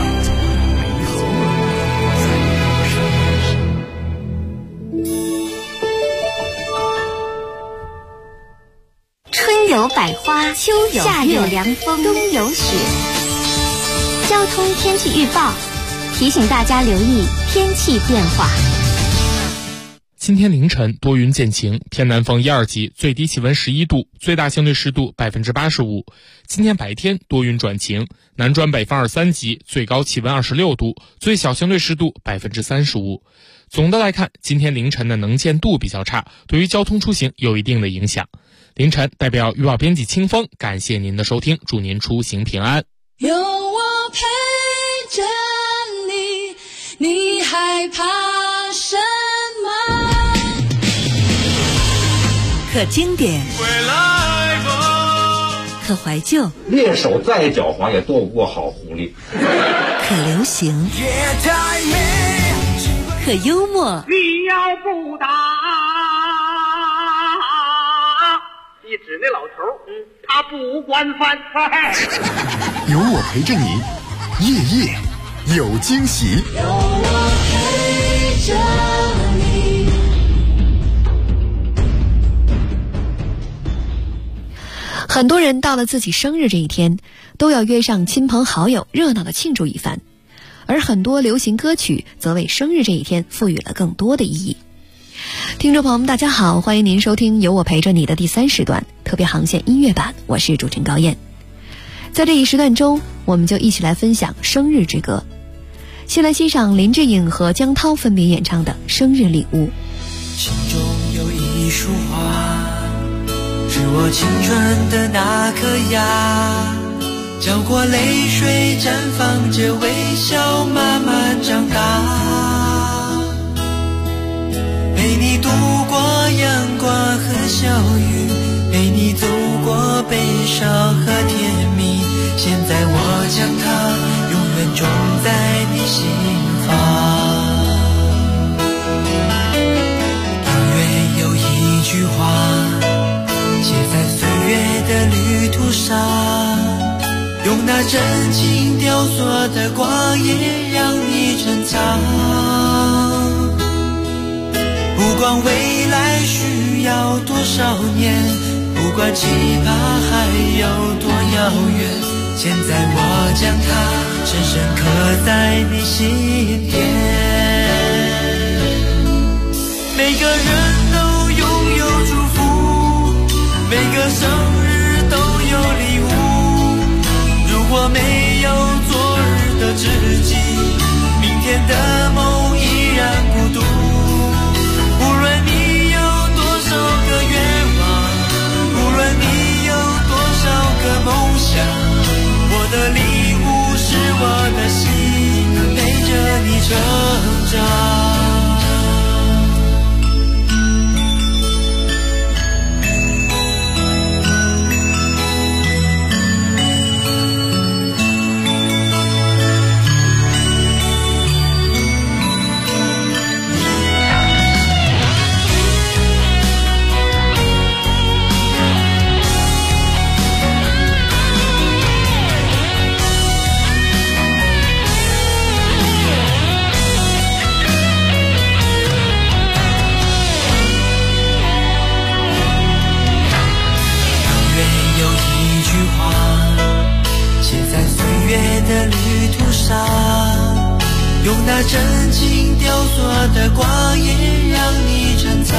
春有百花，秋有夏有凉风，冬有雪。交通天气预报提醒大家留意天气变化。 今天凌晨多云见晴，偏南风1、2级，最低气温11度，最大相对湿度85%。今天白天多云转晴，南转北风2、3级，最高气温26度，最小相对湿度35%。总的来看，今天凌晨的能见度比较差，对于交通出行有一定的影响。凌晨代表预报编辑清风，感谢您的收听，祝您出行平安。 有我陪着你，你害怕什么？ 可经典，可怀旧， 猎手再狡猾也躲不过好狐狸。 可流行，可幽默。 你要不打，你指那老头，他不惯犯。 有我陪着你，夜夜有惊喜。 有我陪着你。 很多人到了自己生日这一天，都要约上亲朋好友，热闹的庆祝一番。而很多流行歌曲则为生日这一天赋予了更多的意义。听众朋友们，大家好，欢迎您收听有我陪着你的第3时段特别航线音乐版，我是主持人高燕。在这一时段中，我们就一起来分享生日之歌。先来欣赏林志颖和江涛分别演唱的生日礼物。 心中有一束花，是我青春的那颗芽，浇过泪水，绽放着微笑，慢慢长大，陪你度过阳光和小雨，陪你走过悲伤和甜蜜，现在我将它种在你心房。永远有一句话写在岁月的旅途上，用那真情雕塑的光阴让你珍藏。不管未来需要多少年，不管期盼还有多遥远，现在我将它深深刻在你心田。每个人都拥有祝福，每个生日都有礼物。如果没有昨日的知己，明天的梦依然孤独。无论你有多少个愿望，无论你有多少个梦想，我的礼物是我的心，陪着你成长。用那真情雕塑的光阴让你珍藏。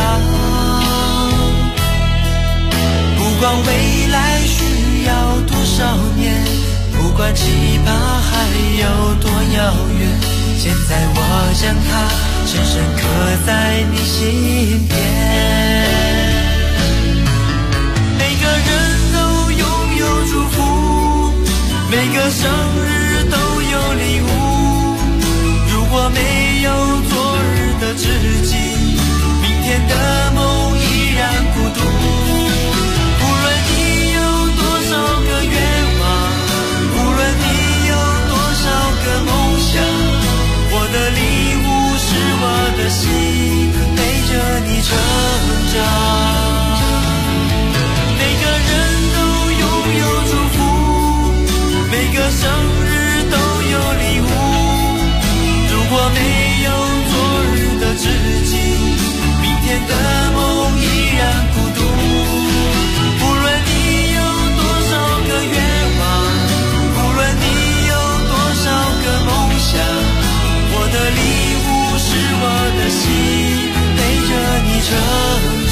不管未来需要多少年，不管期盼还有多遥远，现在我将它深深刻在你心田。每个人都拥有祝福，每个生日都有礼物。如果没有昨日的知己，明天的梦依然孤独。无论你有多少个愿望，无论你有多少个梦想，我的礼物是我的心，陪着你成长。每个人都拥有祝福，每个生日都有礼物。如果没有昨日的知己，明天的梦依然孤独。无论你有多少个愿望，无论你有多少个梦想，我的礼物是我的心，陪着你成长。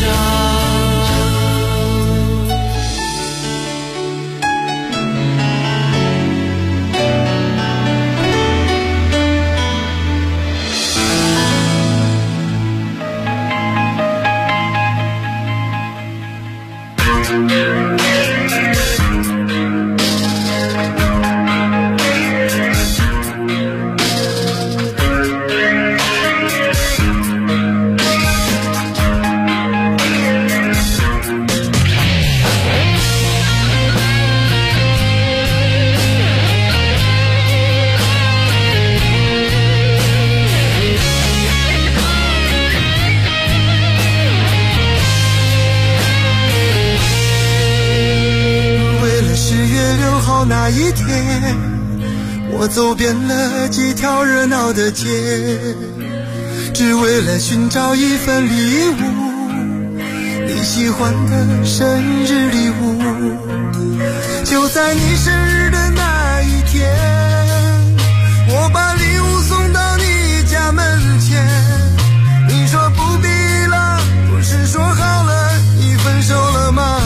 那一天，我走遍了几条热闹的街，只为了寻找一份礼物，你喜欢的生日礼物。就在你生日的那一天，我把礼物送到你家门前。你说不必了，不是说好了你分手了吗？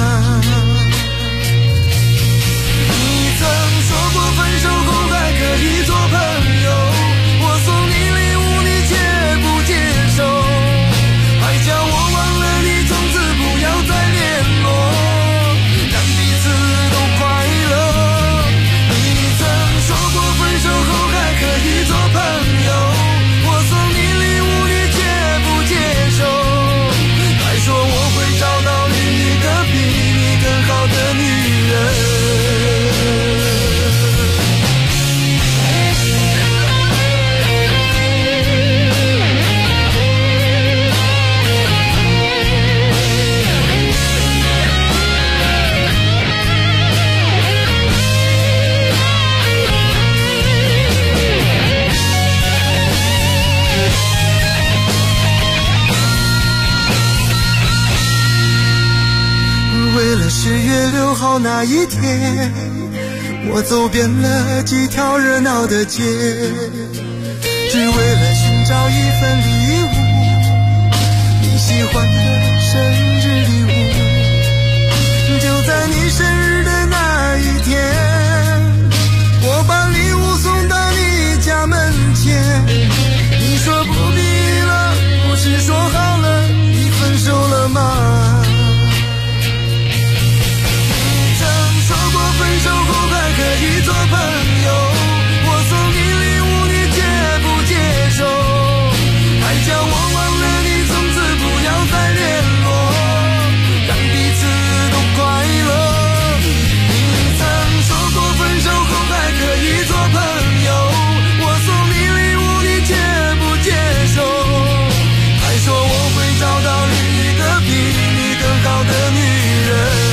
分手后还可以做朋友，我送你礼物你接不接受？还叫我忘了你，从此不要再联络，让彼此都快乐。 好那一天，我走遍了几条热闹的街，只为了寻找一份礼物，你喜欢的生日礼物。就在你生日的那一天，我把礼物送到你家门前，你说不必了，不是说好了你分手了吗？你曾说过分手后还可以做朋友，我送你礼物你接不接受？还叫我忘了你，从此不要再联络，让彼此都快乐。你曾说过分手后还可以做朋友，我送你礼物你接不接受？还说我会找到另一个比你更好的女人。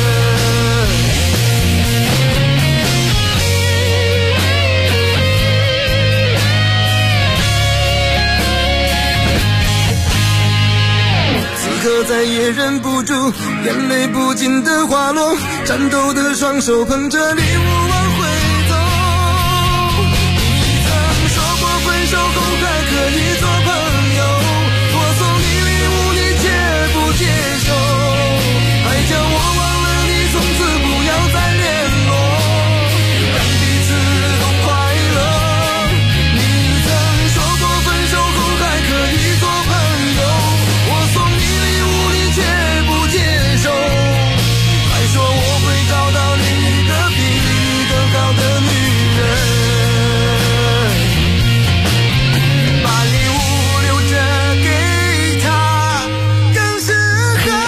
可再也忍不住，眼泪不禁的滑落，颤抖的双手捧着礼物往回走。你曾说过分手后还可以做朋友，我送你礼物你接不接受？还叫我忘了你，从此不要再联络，让彼此都快乐。你曾说过分手后还可以做朋友，我送你接不接受？还说我会找到另一个比你更好的女人，把礼物留着给她更适合。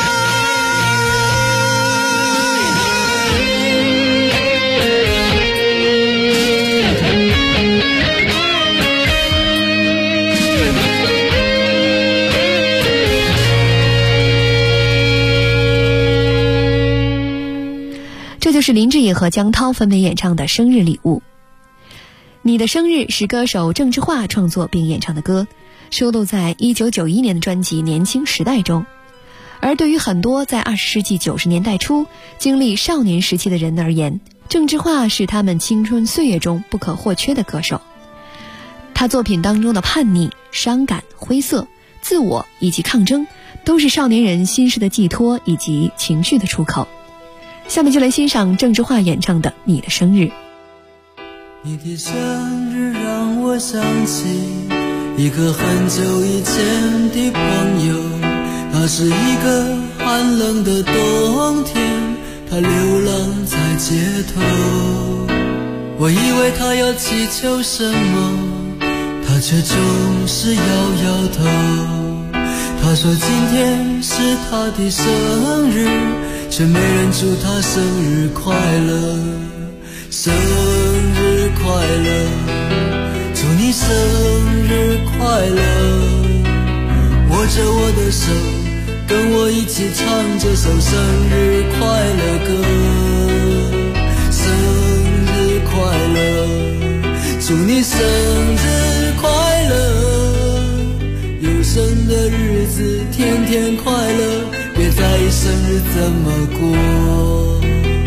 这就是林志颖和姜涛分别演唱的生日礼物。你的生日是歌手郑智化创作并演唱的歌，收录在1991年的专辑《年轻时代》中。而对于很多在20世纪90年代初经历少年时期的人而言，郑智化是他们青春岁月中不可或缺的歌手。他作品当中的叛逆、伤感、灰色、自我以及抗争，都是少年人心事的寄托以及情绪的出口。下面就来欣赏郑智化演唱的《你的生日》。 你的生日让我想起一个很久以前的朋友，那是一个寒冷的冬天，他流浪在街头。我以为他要祈求什么，他却总是摇摇头。他说今天是他的生日，却没人祝他生日快乐。生日快乐，祝你生日快乐。握着我的手，跟我一起唱这首生日快乐歌。生日快乐，祝你生日快乐。有生的日子天天快乐，别在意生日怎么过。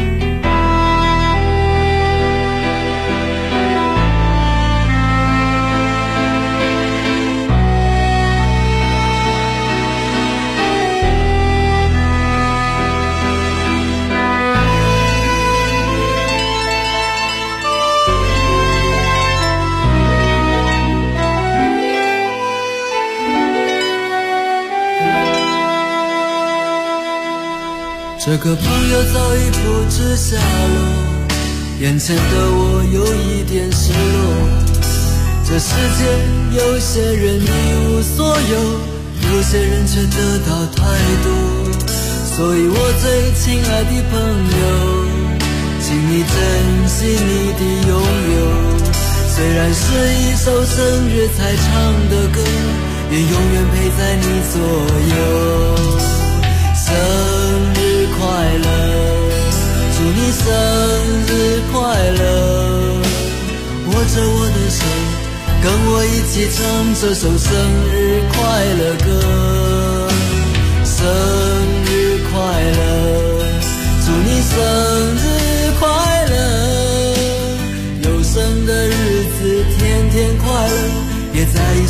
这个朋友早已不知下落，眼前的我有一点失落。这世界有些人一无所有，有些人却得到太多。所以我最亲爱的朋友，请你珍惜你的拥有。虽然是一首生日才唱的歌，愿永远陪在你左右。生日快乐，祝你生日快乐。握着我的手，跟我一起唱这首生日快乐歌。生日快乐，祝你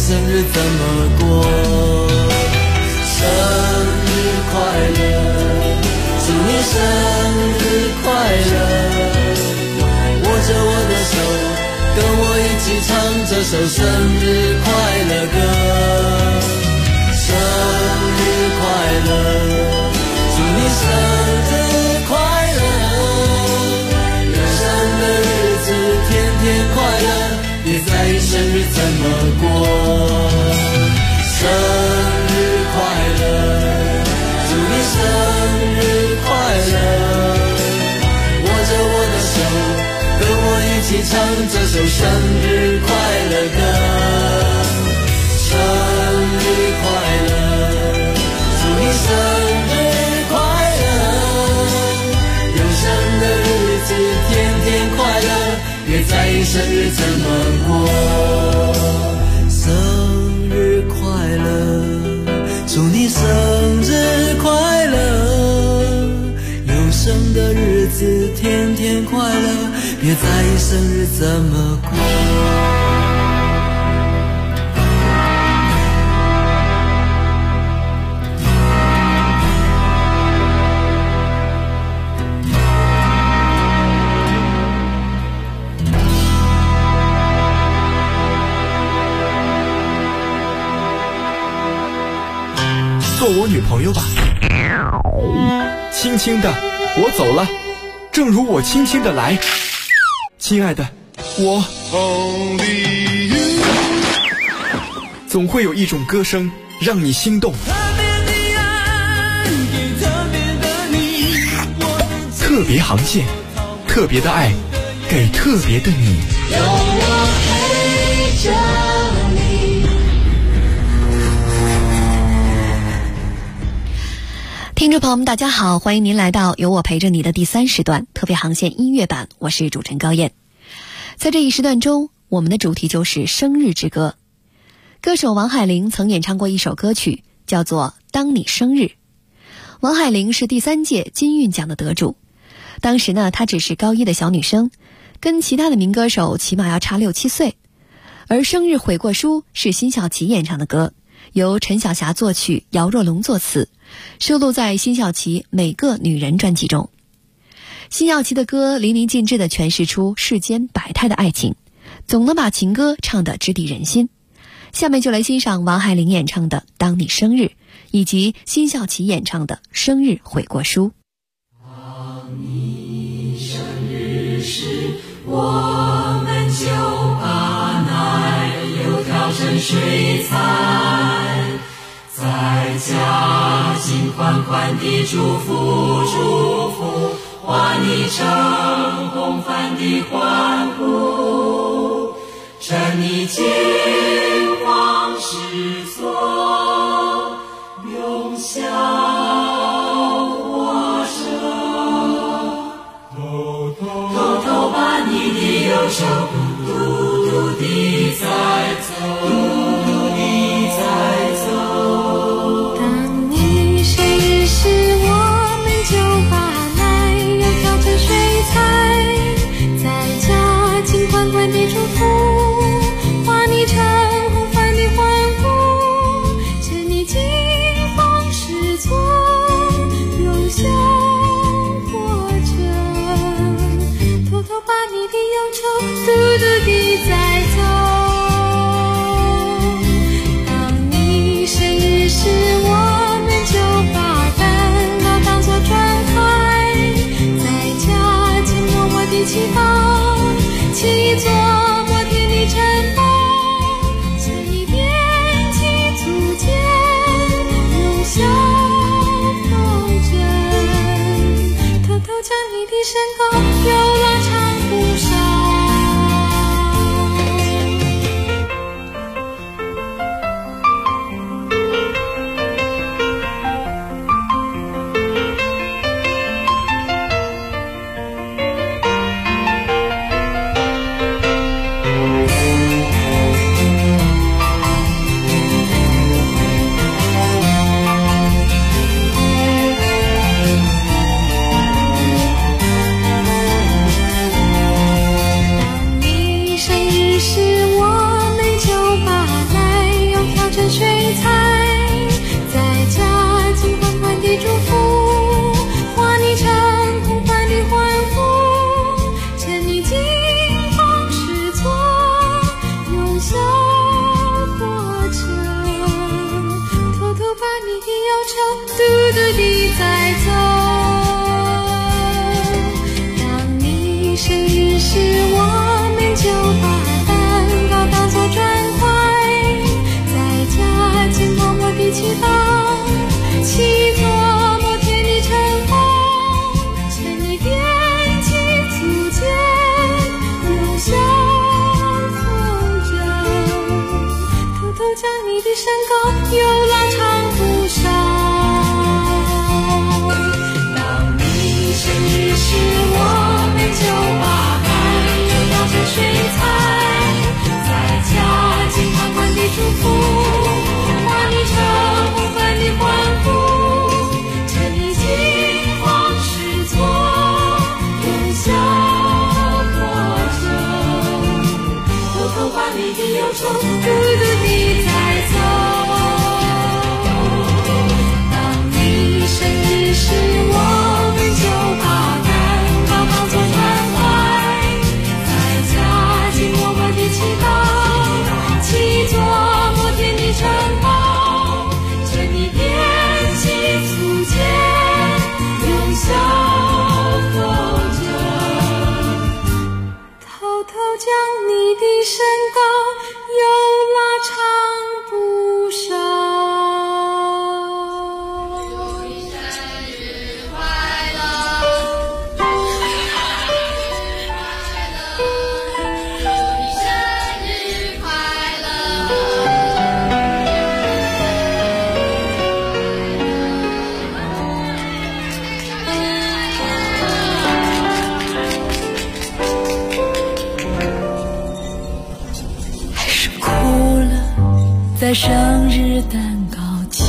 生日怎么过？生日快乐，祝你生日快乐。握着我的手，跟我一起唱这首生日快乐歌。生日快乐，祝你生日快乐。人生的日子天天快乐，别在意生日怎么过。生日快乐，祝你生日快乐。握着我的手，跟我一起唱这首生日快乐歌。生日快乐，祝你生日快乐。有生的日子天天快乐，别在意生日怎么过。生日快乐，祝你生日快乐。有生的日子天天快乐，别在意生日怎么过。 做我女朋友吧。轻轻的，我走了，正如我轻轻的来。亲爱的，我总会有一种歌声让你心动。特别航线，特别的爱，给特别的你。有我陪着你。 听众朋友们大家好，欢迎您来到有我陪着你的第3时段特别航线音乐版，我是主持人高燕。在这一时段中，我们的主题就是生日之歌。歌手王海玲曾演唱过一首歌曲，叫做《当你生日》。王海玲是第3届金韵奖的得主，当时呢，她只是高1的小女生，跟其他的民歌手起码要差6、7岁。而《生日悔过书》是辛晓琪演唱的歌，由陈晓霞作曲，姚若龙作词，收录在辛晓琪《每个女人》专辑中。辛晓琪的歌淋漓尽致地诠释出世间百态的爱情，总能把情歌唱得直抵人心。下面就来欣赏王海玲演唱的《当你生日》，以及辛晓琪演唱的《生日悔过书》。 当你生日时，我们就把奶油调成水彩，在家尽缓缓地祝福，化你成红帆的欢呼，趁你金黄始作，永笑活着，偷偷把你的忧愁嘟嘟地在走，嘟嘟地在走。 当你生日时，我们就把奶油调成水彩，在家尽缓缓地祝福，化你成红帆的欢呼，趁你金黄始作，永笑活着，偷偷把你的忧愁嘟嘟地在走。当你生日时，我们就把烦恼当作转台，在家紧握我的期望，请一座摩天的城堡，请你踮起足尖，用笑风筝，偷偷将你的身高又拉长不少。 祝福，画你成红粉的欢呼，趁你惊慌失措，用笑活着，偷偷把你的忧愁孤独地带走。当你生日时，我们就把蛋糕放作关怀，在家紧握我的祈祷，祈作摩天的城堡，趁你踮起足尖，用笑活着，偷偷将你的身高又拉长不少。在生日蛋糕前，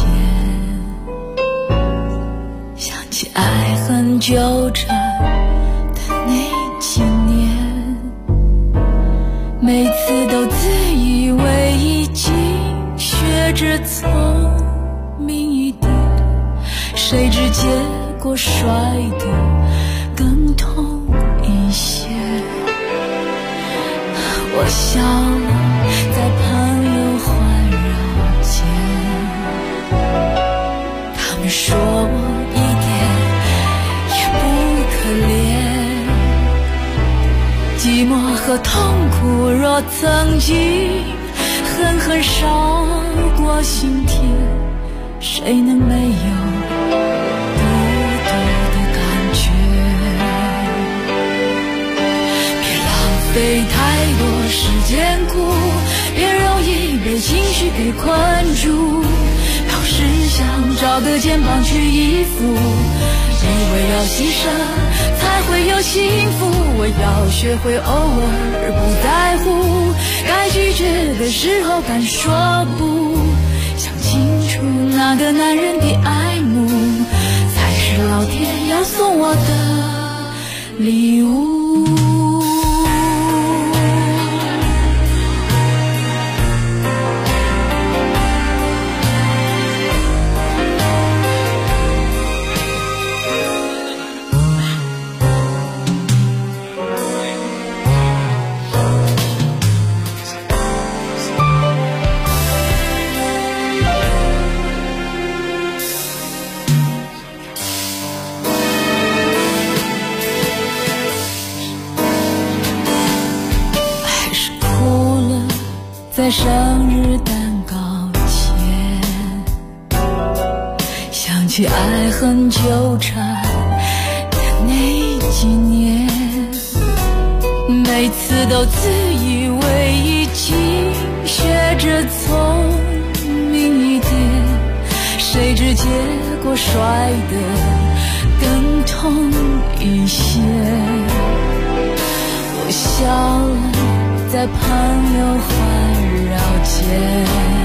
想起爱恨纠缠的那几年，每次都自以为已经学着聪明一点，谁知结果摔得更痛一些。我笑了，在朋友环绕间，他们说我一点也不可怜，寂寞和痛苦若曾经狠狠烧过心田，谁能没有孤独的感觉？别浪费太多时间哭，别容易被情绪给困住，老是想找个肩膀去依附，以为要牺牲才会有幸福，我要学会偶尔不在乎，该拒绝的时候敢说不，想清楚那个男人的爱慕，才是老天要送我的礼物。在生日蛋糕前，想起爱恨纠缠的那几年，每次都自以为已经学着聪明一点，谁知结果摔得更痛一些。我笑了，在朋友环绕间，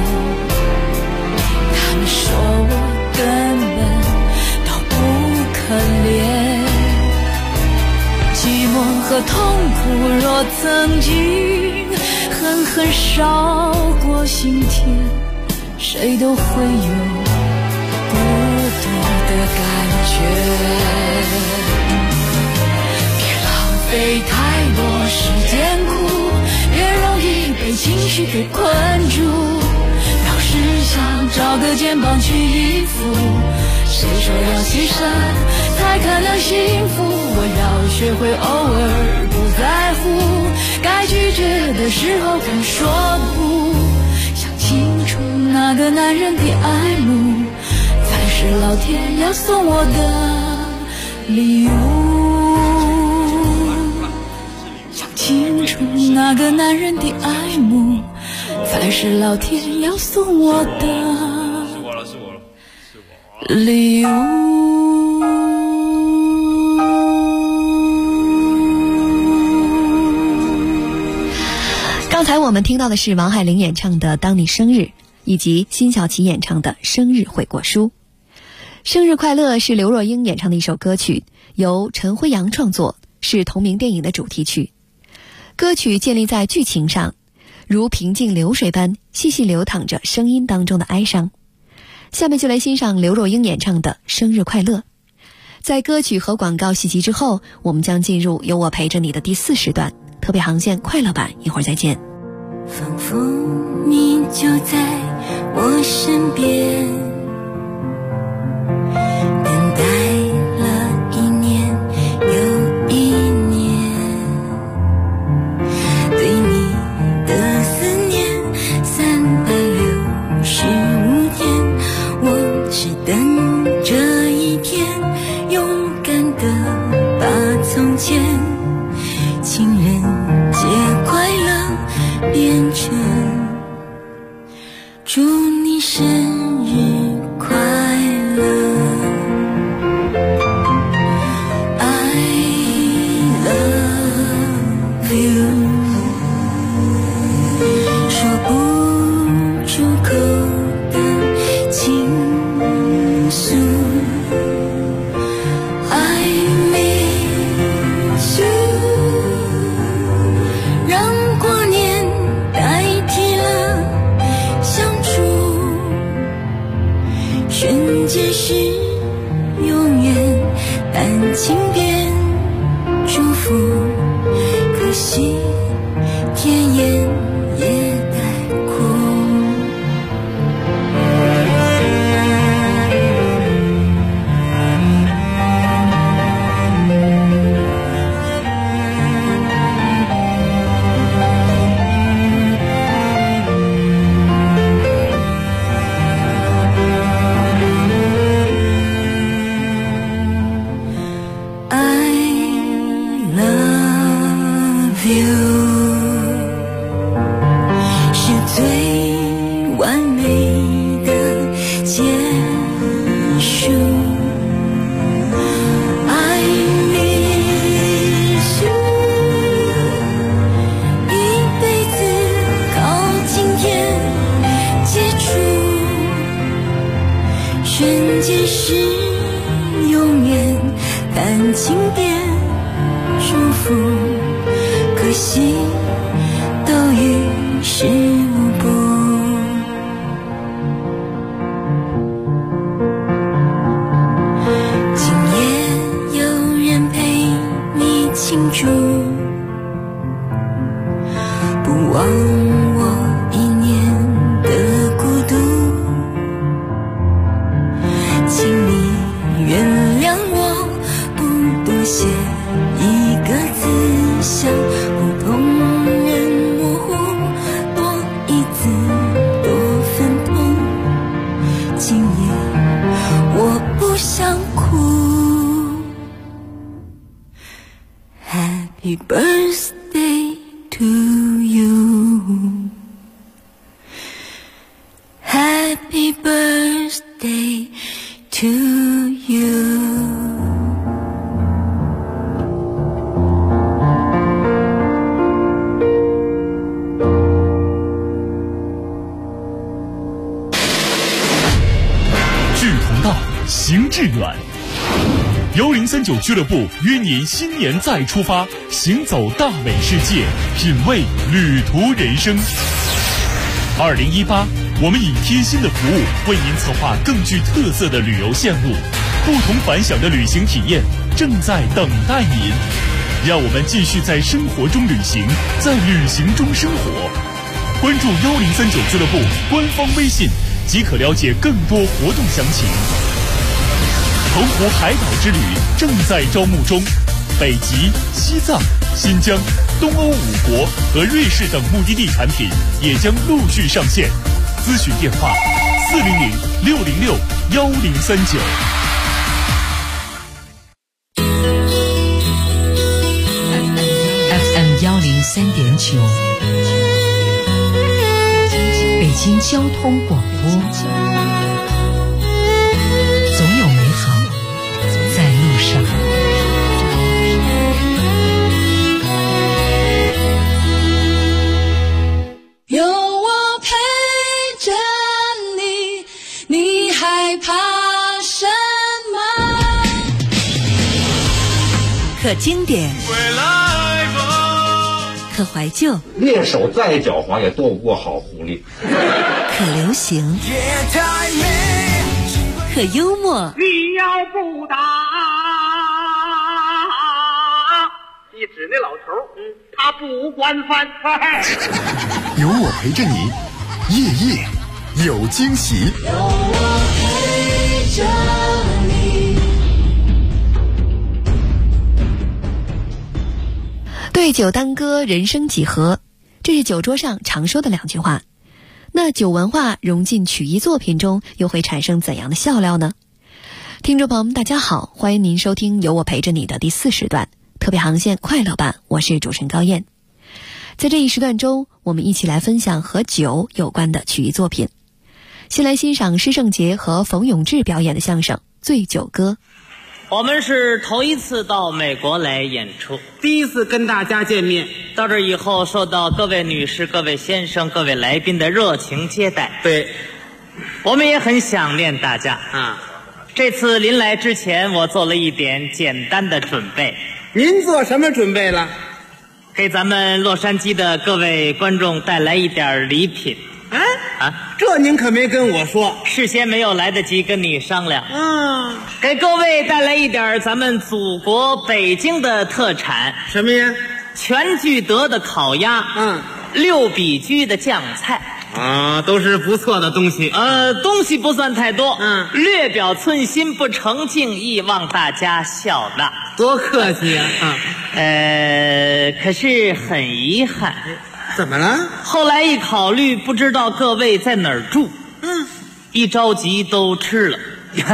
他们说我根本都不可怜，寂寞和痛苦若曾经狠狠烧过心田，谁都会有孤独的感觉。别浪费太多时间哭，越容易被情绪给困住，老是想找个肩膀去依附，谁说要牺牲才可能幸福，我要学会偶尔不在乎，该拒绝的时候敢说不，想清楚那个男人的爱慕，才是老天要送我的礼物。清楚那个男人的爱慕，才是老天要送我的礼物。 刚才我们听到的是王海玲演唱的《当你生日》，以及辛晓琪演唱的《生日悔过书》。生日快乐是刘若英演唱的一首歌曲，由陈辉阳创作，是同名电影的主题曲。歌曲建立在剧情上，如平静流水般细细流淌着声音当中的哀伤。下面就来欣赏刘若英演唱的《生日快乐》。在歌曲和广告袭击之后，我们将进入有我陪着你的第40段特别航线快乐版，一会儿再见。 仿佛你就在我身边，等待了1年又1年，对你的思念365天，我只等这一天，勇敢地把从前情人节快乐变成祝你生日快乐。 I love you， 说不出口的情愫， I miss you， 让过年代替了相处，瞬间是永远，感情变祝福，可惜甜言也带苦。瞬间是永远，感情变祝福，可惜都于事无补。今夜有人陪你庆祝，不忘我1年的孤独。请你原谅我，不多写一个字，像普通人模糊，多一字多分痛。今夜我不想哭。Happy birthday to you. Happy birthday to you。 志同道，行致远。1039俱乐部约您新年再出发，行走大美世界，品味旅途人生。2018，我们以贴心的服务为您策划更具特色的旅游线路，不同凡响的旅行体验正在等待您。让我们继续在生活中旅行，在旅行中生活。关注1039俱乐部官方微信，即可了解更多活动详情。澎湖海岛之旅正在招募中，北极、西藏、新疆、东欧5国和瑞士等目的地产品也将陆续上线。咨询电话400-606-1039。 FM 103.9，北京交通广播。总有美好在路上。 可经典，可怀旧， 猎手再狡猾也躲不过好狐狸。 可流行，可幽默。 你要不打，你指那老头，他不惯犯。 有我陪着你，夜夜有惊喜。 有我陪着你。 对酒当歌，人生几何，这是酒桌上常说的两句话。那酒文化融进曲艺作品中，又会产生怎样的笑料呢？听众朋友们，大家好，欢迎您收听有我陪着你的第4时段特别航线快乐版，我是主持人高燕。在这一时段中，我们一起来分享和酒有关的曲艺作品。先来欣赏施圣杰和冯永志表演的相声《醉酒歌》。 我们是头一次到美国来演出， 第一次跟大家见面。 到这以后受到各位女士、各位先生、各位来宾的热情接待。 对， 我们也很想念大家啊。这次临来之前，我做了一点简单的准备。 您做什么准备了？ 给咱们洛杉矶的各位观众带来一点礼品。 这您可没跟我说， 事先没有来得及跟你商量。给各位带来一点咱们祖国北京的特产。 什么呀？ 全聚德的烤鸭，6笔居的酱菜啊，都是不错的东西。 东西不算太多，略表寸心，不成敬意，望大家笑纳。 多客气呀！ 可是很遗憾。 怎么了？ 后来一考虑，不知道各位在哪儿住，一着急都吃了。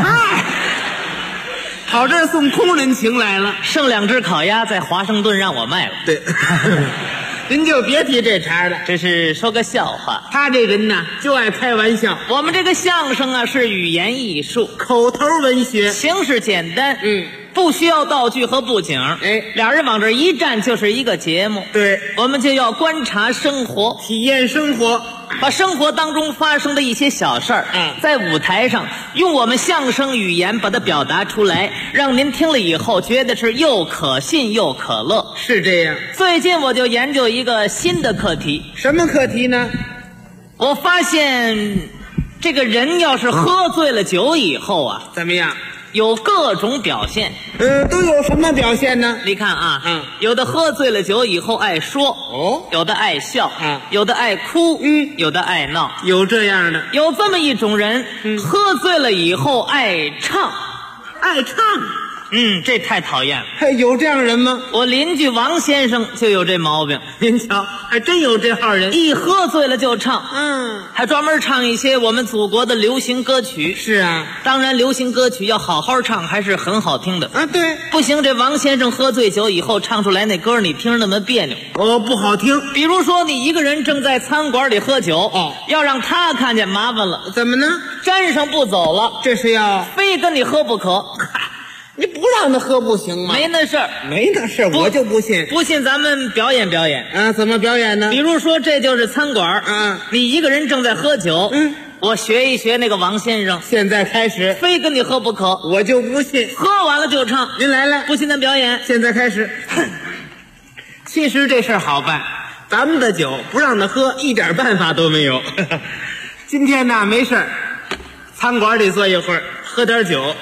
跑这儿送空人情来了。 剩2只烤鸭在华盛顿让我卖了。 对，您就别提这茬了。 这是说个笑话。 他这人呢，就爱开玩笑。 我们这个相声啊，是语言艺术， 口头文学， 形式简单，不需要道具和布景。俩人往这一站就是一个节目。 对， 我们就要观察生活， 体验生活， 把生活当中发生的一些小事儿，在舞台上用我们相声语言把它表达出来，让您听了以后觉得是又可信又可乐。 是这样。 最近我就研究一个新的课题。 什么课题呢？ 我发现这个人要是喝醉了酒以后啊， 怎么样？ 有各种表现。 都有什么表现呢？ 你看啊，有的喝醉了酒以后爱说，有的爱笑，有的爱哭，有的爱闹， 有这样的。 有这么一种人，喝醉了以后爱唱， 爱唱。 这太讨厌了。 有这样人吗？ 我邻居王先生就有这毛病。 您瞧，还真有这号人， 一喝醉了就唱，还专门唱一些我们祖国的流行歌曲。 是啊， 当然流行歌曲要好好唱，还是很好听的啊。对， 不行，这王先生喝醉酒以后唱出来那歌，你听着那么别扭， 不好听。 比如说，你一个人正在餐馆里喝酒，要让他看见麻烦了。 怎么呢？ 站上不走了， 这是要非跟你喝不可。 你不让他喝不行吗？ 没那事儿， 没那事儿，我就不信。 不信咱们表演表演啊？怎么表演呢？ 比如说，这就是餐馆，你一个人正在喝酒，我学一学那个王先生。 现在开始， 非跟你喝不可， 我就不信。 喝完了就唱。 您来了， 不信咱表演。 现在开始。其实这事儿好办，咱们的酒不让他喝，一点办法都没有。今天呢，没事儿，餐馆里坐一会儿，喝点酒。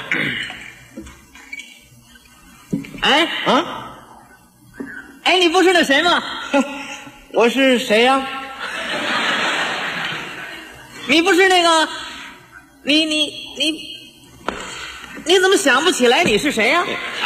你不是那谁吗？ 我是谁呀？ 你不是那个，你怎么想不起来你是谁呀？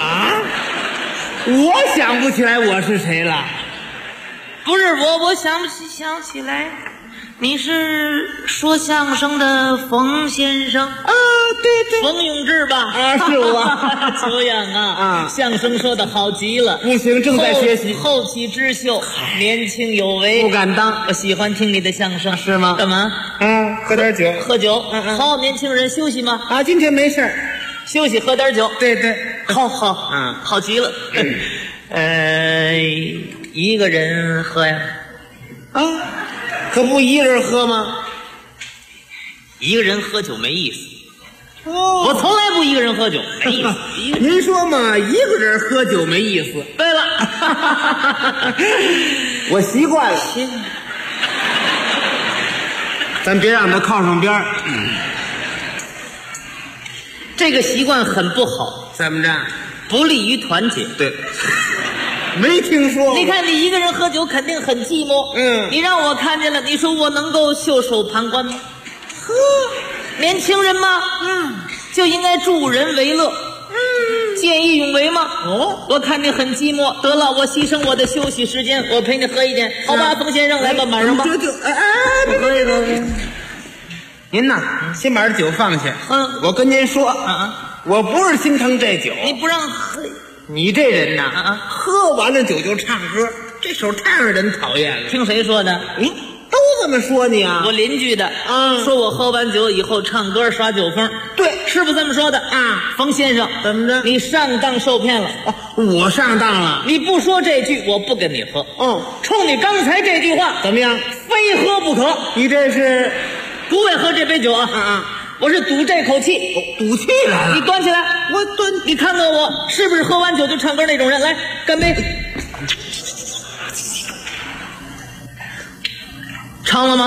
我想不起来我是谁了。 不是我想起来，你是说相声的冯先生啊？ 对， 冯永志吧？ 是我。 久仰啊！相声说的好极了。 不行，正在学习。 后起之秀，年轻有为。 不敢当。 我喜欢听你的相声。 是吗？ 干嘛？ 喝点酒。 喝酒。好，年轻人休息吗？ 今天没事， 休息喝点酒。 对。 好，好极了。一个人喝呀？ 可不一个人喝吗？ 一个人喝酒没意思， 我从来不一个人喝酒，没意思。 您说嘛，一个人喝酒没意思。 对了， 我习惯了。咱别让他靠上边儿。 这个习惯很不好， 怎么着？ 不利于团结。 对，没听说过。 你看，你一个人喝酒肯定很寂寞。你让我看见了，你说我能够袖手旁观吗？呵，年轻人嘛，就应该助人为乐。见义勇为嘛。我看你很寂寞，得了，我牺牲我的休息时间，我陪你喝一点，好吧，冯先生，来吧，满上吧。 可以。您呐，先把这酒放下。我跟您说，我不是心疼这酒。 你不让喝， 你这人呐，喝完了酒就唱歌，这手太让人讨厌了。 听谁说的？ 都这么说你啊？ 我邻居的，说我喝完酒以后唱歌耍酒疯。 对， 是不是这么说的啊？冯先生， 怎么着？ 你上当受骗了。 我上当了？ 你不说这句，我不跟你喝。冲你刚才这句话， 怎么样？ 非喝不可。 你这是不为喝这杯酒啊？我是赌这口气。 赌气来了？ 你端起来， 我端。 你看看我是不是喝完酒就唱歌那种人？来，干杯！唱了吗？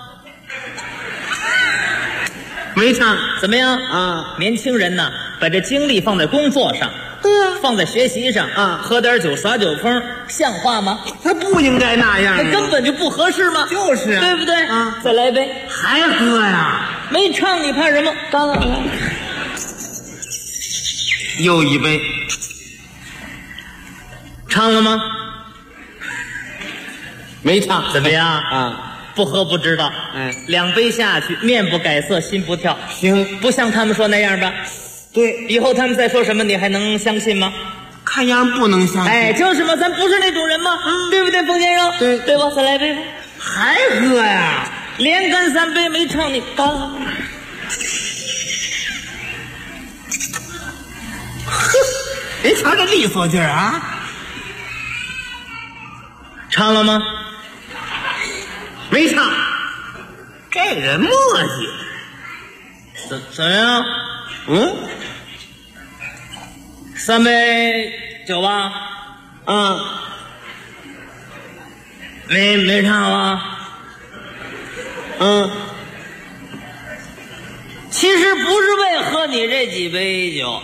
没唱。 怎么样啊？年轻人呐，把这精力放在工作上， 对啊， 放在学习上啊，喝点酒耍酒疯，像话吗？ 他不应该那样， 那根本就不合适嘛。 就是， 对不对啊？再来一杯， 还喝呀？ 没唱你怕什么？干了， 又一杯， 唱了吗？ 没唱。 怎么样啊？不喝不知道，2杯下去，面不改色心不跳。 行， 不像他们说那样吧？ 对， 以后他们再说什么，你还能相信吗？ 看样不能相信。 就是嘛，咱不是那种人嘛，对不对，冯先生？对吧？再来杯吧。 还喝呀？ 连干3杯没唱你干了。 您瞧这利索劲儿啊！ 唱了吗？ 没唱。这人磨叽。 怎么样？3杯酒吧？没唱吧？其实不是为喝你这几杯酒，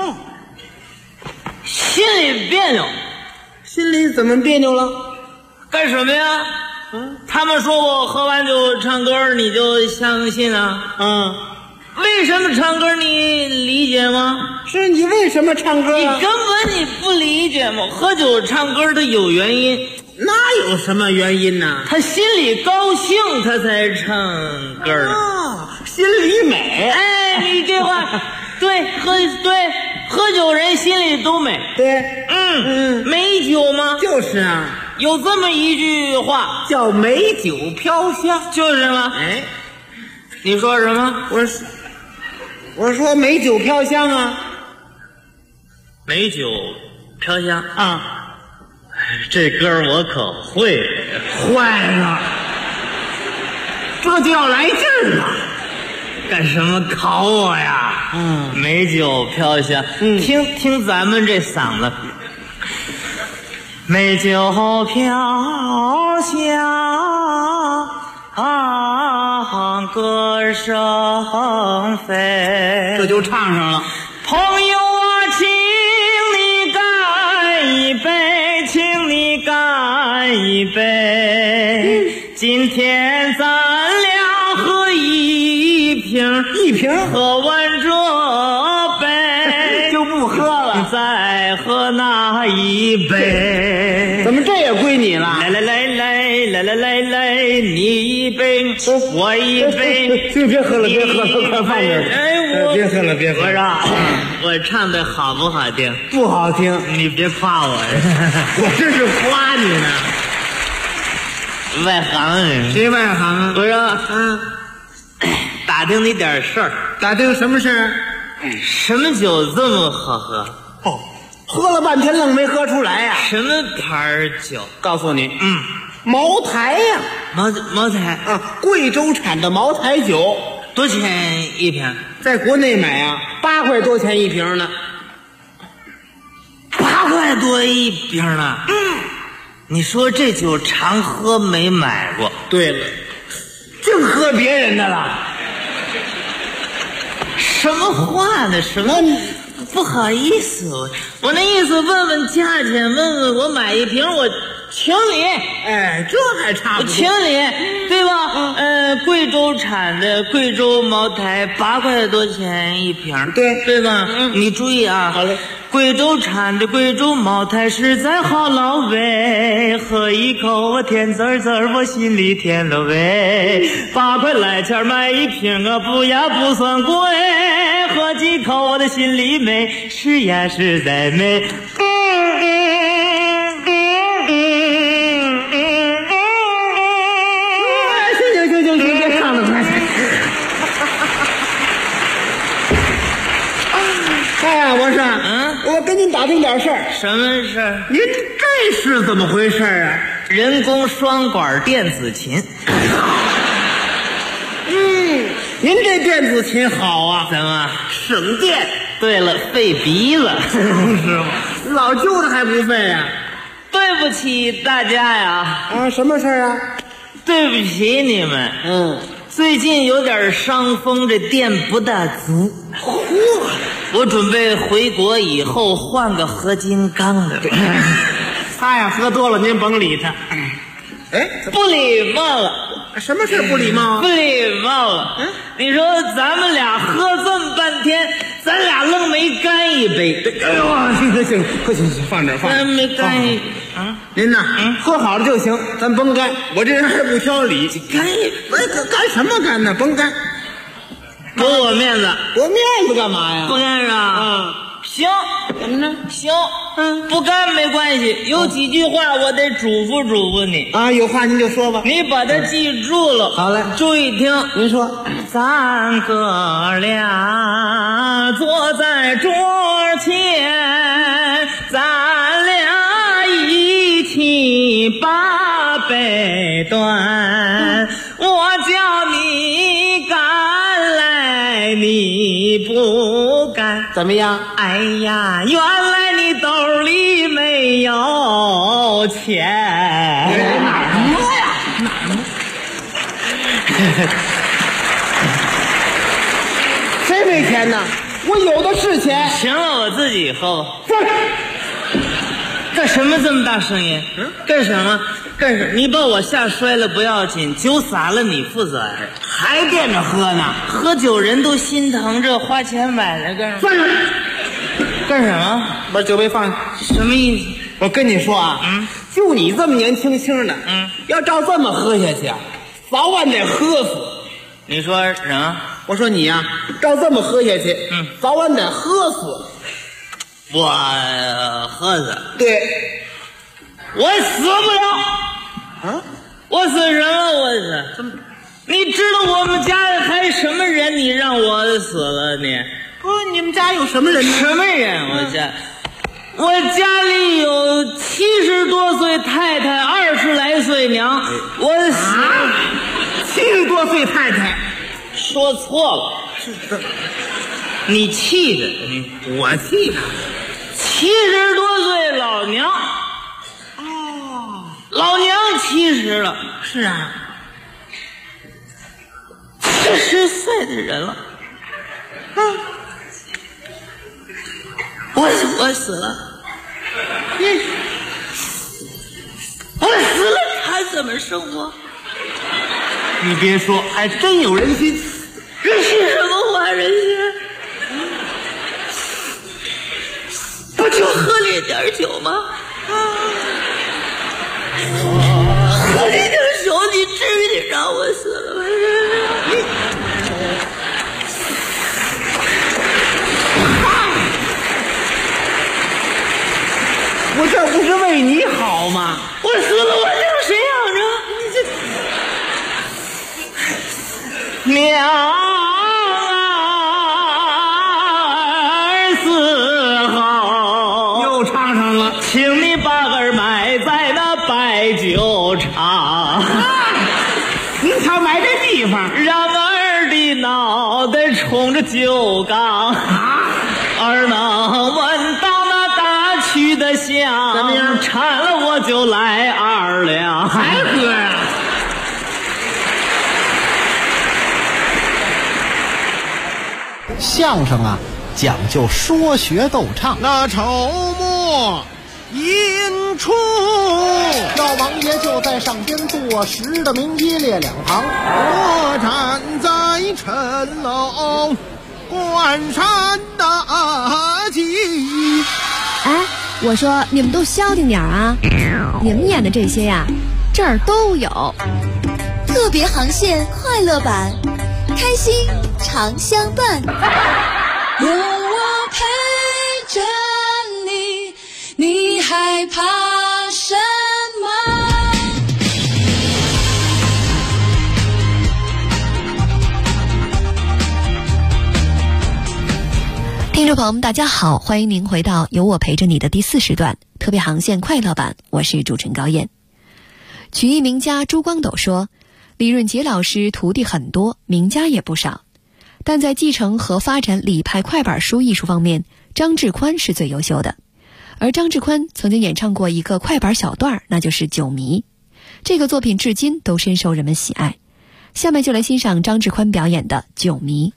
心里别扭。 心里怎么别扭了？ 干什么呀？他们说我喝完酒唱歌，你就相信啊？为什么唱歌你理解吗？ 是你为什么唱歌啊？ 你根本不理解吗？喝酒唱歌它有原因。 哪有什么原因呢？ 他心里高兴，他才唱歌呢。 心里美。 你这话对，喝酒人心里都美。 对， 美酒吗？ 就是啊， 有这么一句话叫美酒飘香， 就是吗？你说什么？ 我说美酒飘香啊。 美酒飘香啊。这歌我可会。 坏了，这就要来劲儿了。 干什么考我呀？美酒飘香。听咱们这嗓子。美酒飘香，歌声飞。 这就唱上了。 朋友啊，请你干一杯，请你干一杯。今天咱俩喝一瓶，喝完这杯就不喝了， 再喝那一杯。 怎么这也归你了？ 来，你一杯，我一杯。 别喝了，快放这儿。别喝了。 我说，我唱的好不好听？ 不好听， 你别夸我， 我这是夸你呢。 外行人。 谁外行啊？ 我说，打听你点事儿。 打听什么事儿？ 什么酒这么好喝？ 喝了半天愣没喝出来呀。 什么牌酒？ 告诉你，茅台呀。 茅台贵州产的茅台酒。 多钱一瓶？ 在国内买啊，8块多钱一瓶呢。 8块多一瓶呢？你说这酒常喝没买过？ 对了，净喝别人的了。 什么话呢？什么？不好意思，我那意思问问价钱，问问我买一瓶我请你。 哎，这还差不多。 我请你，对吧？贵州产的贵州茅台8块多钱一瓶，对吧？你注意啊。 好嘞。 贵州产的贵州茅台实在好老味，喝一口我甜滋滋，我心里甜了味。8块来钱买一瓶啊，不呀不算贵，喝几口我的心里美，是呀实在美。 行，别唱了，快！哎呀，我说，我跟您打听点事儿。 什么事儿？ 您这是怎么回事啊？ 人工双管电子琴。 您这电子琴好啊？ 怎么省电？ 对了，费鼻子，是吗？ 老旧的还不费啊？ 对不起大家呀！ 啊，什么事儿啊？ 对不起你们。最近有点伤风，这电不大足。我准备回国以后换个合金钢的。 他呀，喝多了您甭理他。 不礼貌了。 什么事不礼貌啊？ 不礼貌了。你说咱们俩喝这么半天，咱俩愣没干一杯。 哎呦，行，快行，放这儿，放。 咱没干一您呐，喝好了就行，咱甭干。我这人还不挑理。 干一干什么干呢？甭干。 驳我面子。 驳面子干嘛呀？ 不干是吧？行，怎么着？行，不干没关系。有几句话我得嘱咐嘱咐你啊，有话您就说吧。 你把它记住了。 好嘞， 注意听。 您说， 咱哥俩坐在桌前，咱俩一起把杯端。我叫你干来，你不干。 怎么样？ 哎呀，原来你兜里没有钱。 哪儿摸呀？哪儿摸？谁没钱呢？我有的是钱。 行了，我自己喝。干什么这么大声音？干什么？你把我吓摔了不要紧，酒洒了你负责呀。 还惦着喝呢？ 喝酒人都心疼，这花钱买来干什么？干什么？ 把酒杯放下。 什么意思？ 我跟你说啊，就你这么年轻轻的，要照这么喝下去啊，早晚得喝死。 你说什么？ 我说你呀，照这么喝下去，早晚得喝死。 我喝死？ 对， 我死不了。啊？我死什么？我死？你知道我们家还什么人？你让我死了你？ 你们家有什么人呢？ 什么人？我家里有70多岁太太，20来岁娘。我死 70多岁太太， 说错了。你气的， 我气他。 70多岁老娘。老娘70了。 是啊 ，70岁的人了。我死了。我死了，他怎么生活？ 你别说，还真有人心。 人心什么话？人心不就喝了点酒吗？喝了点酒，你至于让我死了吗？ 我这不是为你好吗？ 我死了，我让谁养着？娘儿死后又唱上了， 请你把儿埋在那白酒个酒缸，儿能闻到那大曲的香， 怎么样？ 馋了我就来2两， 还喝呀？ 相声啊，讲究说学逗唱。 那筹末引出， 老王爷就在上边坐实的名一列两旁， 我站在城楼观山大吉。 哎，我说你们都消停点啊！你们演的这些呀，这儿都有。 特别航线快乐版，开心常相伴。 有我陪着你，你害怕什么？ 听众朋友们大家好，欢迎您回到有我陪着你的第4时段特别航线快乐版，我是主持人高燕。曲艺名家朱光斗说，李润杰老师徒弟很多，名家也不少，但在继承和发展李派快板书艺术方面，张志宽是最优秀的。而张志宽曾经演唱过一个快板小段，那就是《酒迷》，这个作品至今都深受人们喜爱。下面就来欣赏张志宽表演的《酒迷》。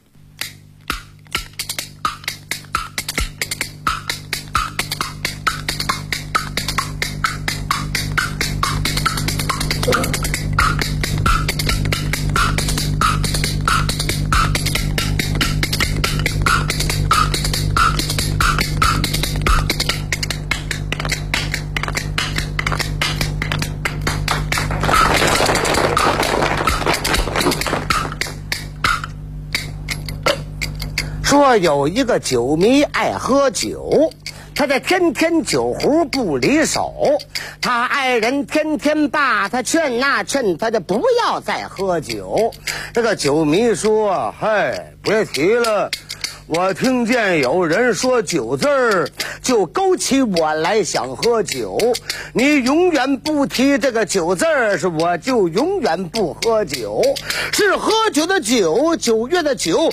说有一个酒迷爱喝酒，他这天天酒壶不离手，他爱人天天把他劝劝他就不要再喝酒。这个酒迷说：“嗨，别提了，我听见有人说酒字儿，就勾起我来想喝酒。你永远不提这个酒字儿，是我就永远不喝酒。是喝酒的酒，9月的酒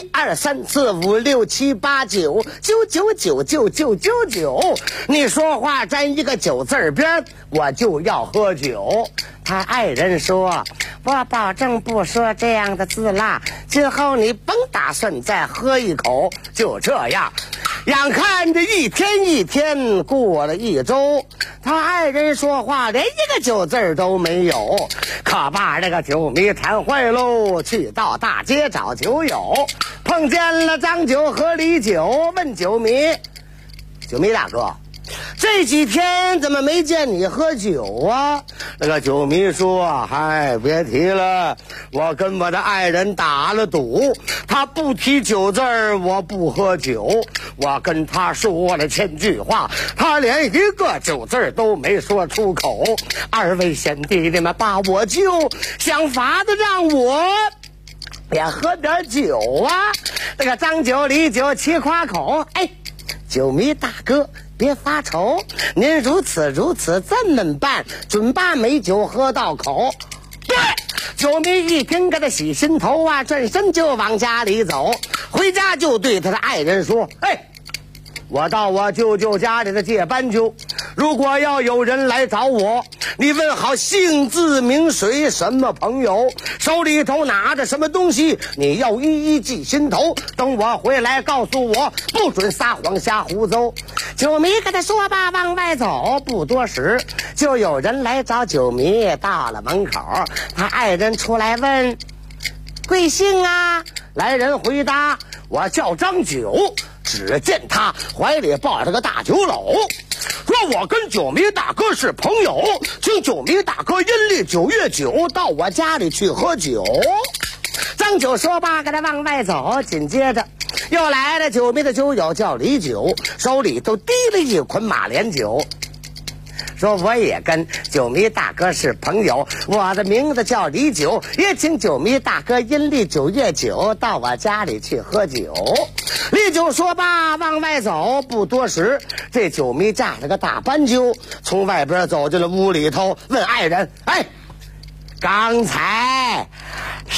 ，1、2、3、4、5、6、7、8、9，9、9、9、9、9、9、9。你说话沾一个酒字儿边，我就要喝酒。”他爱人说：“我保证不说这样的字啦，今后你甭打算再喝一口。”就这样，眼看着一天一天过了1周，他爱人说话连一个酒字都没有，可把这个酒迷馋坏喽，去到大街找酒友，碰见了张九和李九，问酒迷：“酒迷大哥，这几天怎么没见你喝酒啊？”那个酒迷说：“嗨，别提了，我跟我的爱人打了赌，他不提酒字儿，我不喝酒。我跟他说了1000句话，他连一个酒字儿都没说出口。二位贤弟，你们把我救，想法子让我也喝点酒啊！”那个张九、李九齐夸口：“哎，酒迷大哥，别发愁，您如此这么办，准把美酒喝到口。”对，酒迷一听给他洗心头啊，转身就往家里走。回家就对他的爱人说：“哎，我到我舅舅家里的借斑鸠，如果要有人来找我，你问好姓字名谁，什么朋友，手里头拿着什么东西，你要一一记心头。等我回来告诉我，不准撒谎瞎胡诌。”酒迷跟他说吧，往外走，不多时就有人来找酒迷。到了门口，他爱人出来问：“贵姓啊？”来人回答：“我叫张九。”只见他怀里抱着个大酒篓，说：“我跟酒迷大哥是朋友，请酒迷大哥阴历9月9到我家里去喝酒。”张九说罢，给他往外走。紧接着又来了酒迷的酒友，叫李九，手里都提了一捆马连酒，说：“我也跟酒迷大哥是朋友，我的名字叫李九，也请酒迷大哥阴历9月9到我家里去喝酒。”李九说罢，往外走。不多时，这酒迷架了个大斑鸠，从外边走进了屋里头，问爱人：“哎，刚才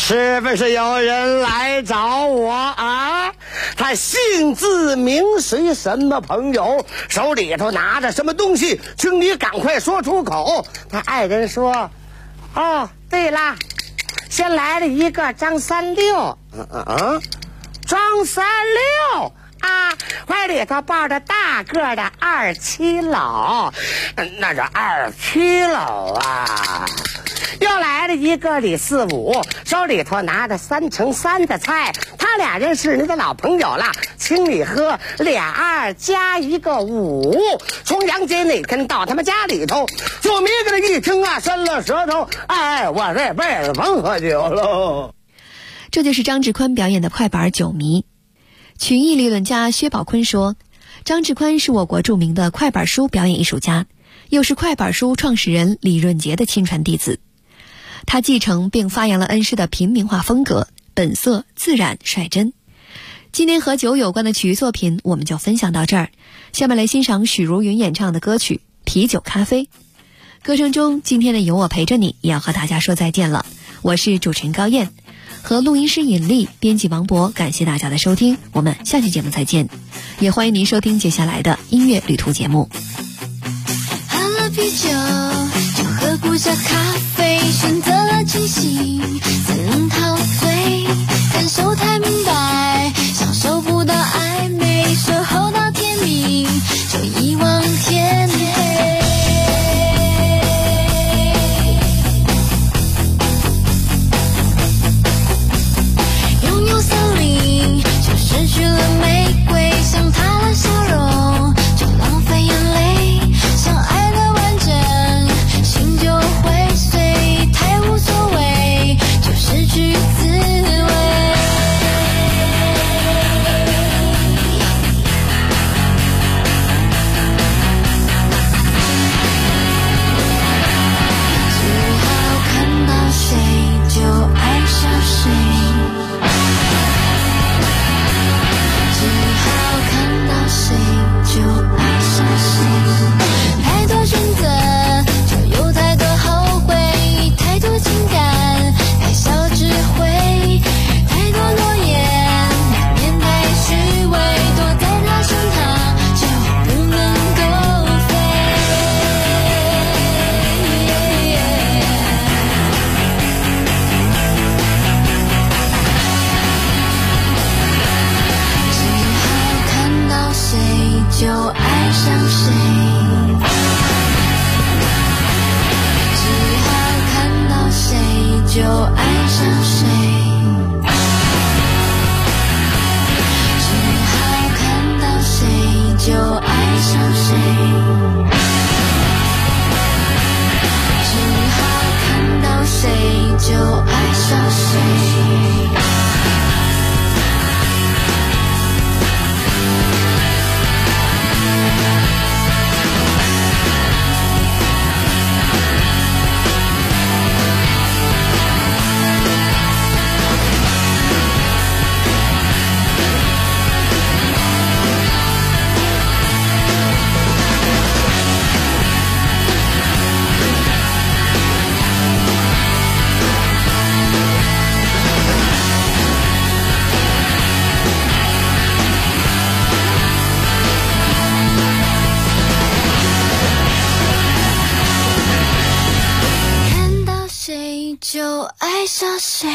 是不是有人来找我啊？他姓字名谁，什么朋友，手里头拿着什么东西，请你赶快说出口。他爱人说：哦，对啦，先来了一个张三六。张三六啊，怀里头抱着大个的27老，那是27老啊。又来了一个李四五，手里头拿着3×3的菜，他俩人是你的老朋友了，请你喝2加1个5。重阳节那天到他们家里头，就迷个人一听啊，伸了舌头，哎，我这辈子甭喝酒喽。 这就是张志宽表演的快板酒迷。曲艺理论家薛宝坤说，张志宽是我国著名的快板书表演艺术家，又是快板书创始人李润杰的亲传弟子。他继承并发扬了恩师的平民化风格，本色自然率真。今天和酒有关的曲艺作品我们就分享到这儿，下面来欣赏许茹芸演唱的歌曲《啤酒咖啡》。歌声中，今天的有我陪着你也要和大家说再见了。我是主持人高燕，和录音师尹丽，编辑王博，感谢大家的收听，我们下期节目再见。也欢迎您收听接下来的音乐旅途节目。 喝了啤酒就喝不下咖啡，选择了清醒才能陶醉，感受太明白，享受不到暧昧，守候到天明就一往天黑。拥有森林就失去了玫瑰，想他了笑容就浪费眼泪，想爱的完整心就会碎，太无所谓就失去滋味。只好看到谁就爱上谁，只好看到谁就爱上谁，太多选择就有太多后悔，太多情感太少智慧，太多诺言难免太虚伪，躲在他身旁就不能够飞。只好看到谁就爱上谁，只好看到谁就爱上谁，只好看到谁就爱上谁，只好看到谁就爱上谁。看到谁就爱上谁。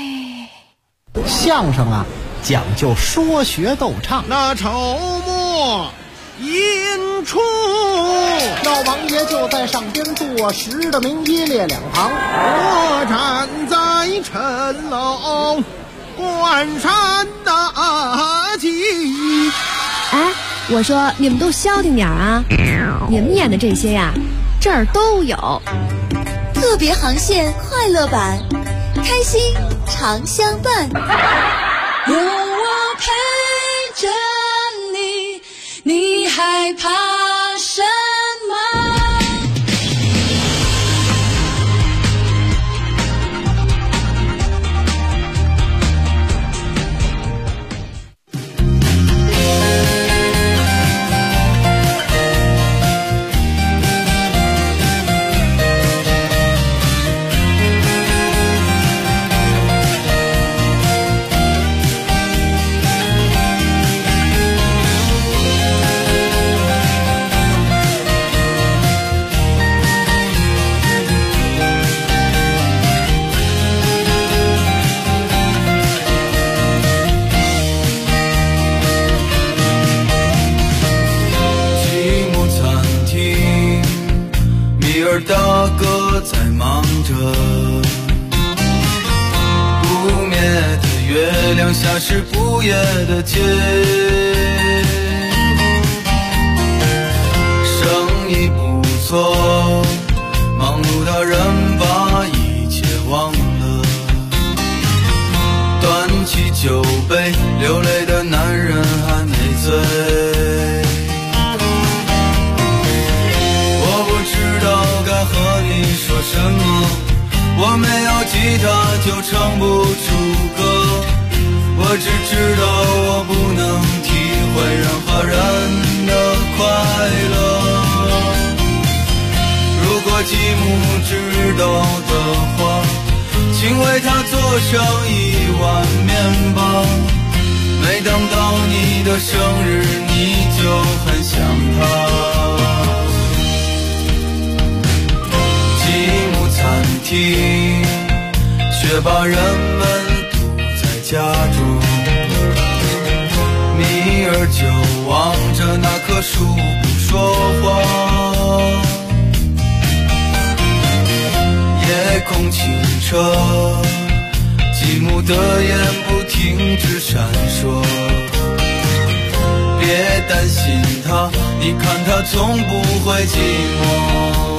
相声啊，讲究说学逗唱。 那筹末引出， 老王爷就在上边坐，10的名医列两旁。 我站在城楼观山大计。 哎，我说你们都消停点啊！你们演的这些呀，这儿都有。 特别航线快乐版，开心常相伴。 有我陪着你，你害怕什么？ 大哥在忙着，不灭的月亮下是不夜的街，生意不错，忙碌的人把一切忘了，端起酒杯，流泪的男人还没醉。我不知道该和你说什么，我没有吉他就唱不出歌，我只知道我不能体会任何人的快乐。如果继母知道的话，请为他做上一碗面包，每当到你的生日你就很想他。继母餐厅却把人们堵在家中，米儿就望着那棵树不说话，夜空清澈，继母的眼不停止闪烁。别担心他，你看他从不会寂寞。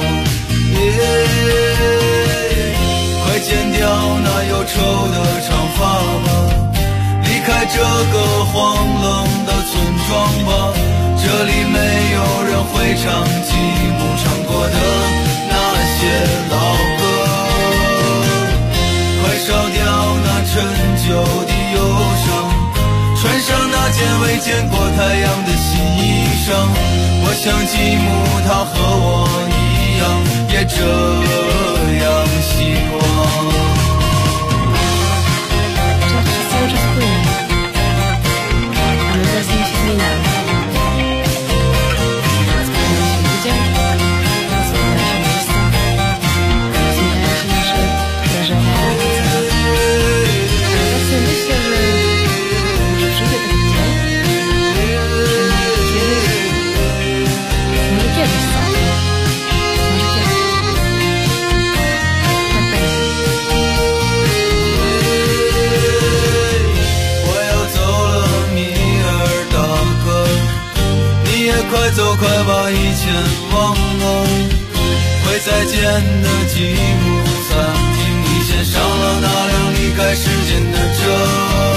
快剪掉那忧愁的长发吧，离开这个荒冷的村庄吧，这里没有人会唱继母唱过的那些老歌。快烧掉那陈旧的忧伤，穿上那件未见过太阳的新衣裳。我想继母她和我一样，也这样希望。快走快把以前忘了，会再见的继母餐厅，你先上了那辆离开时间的车。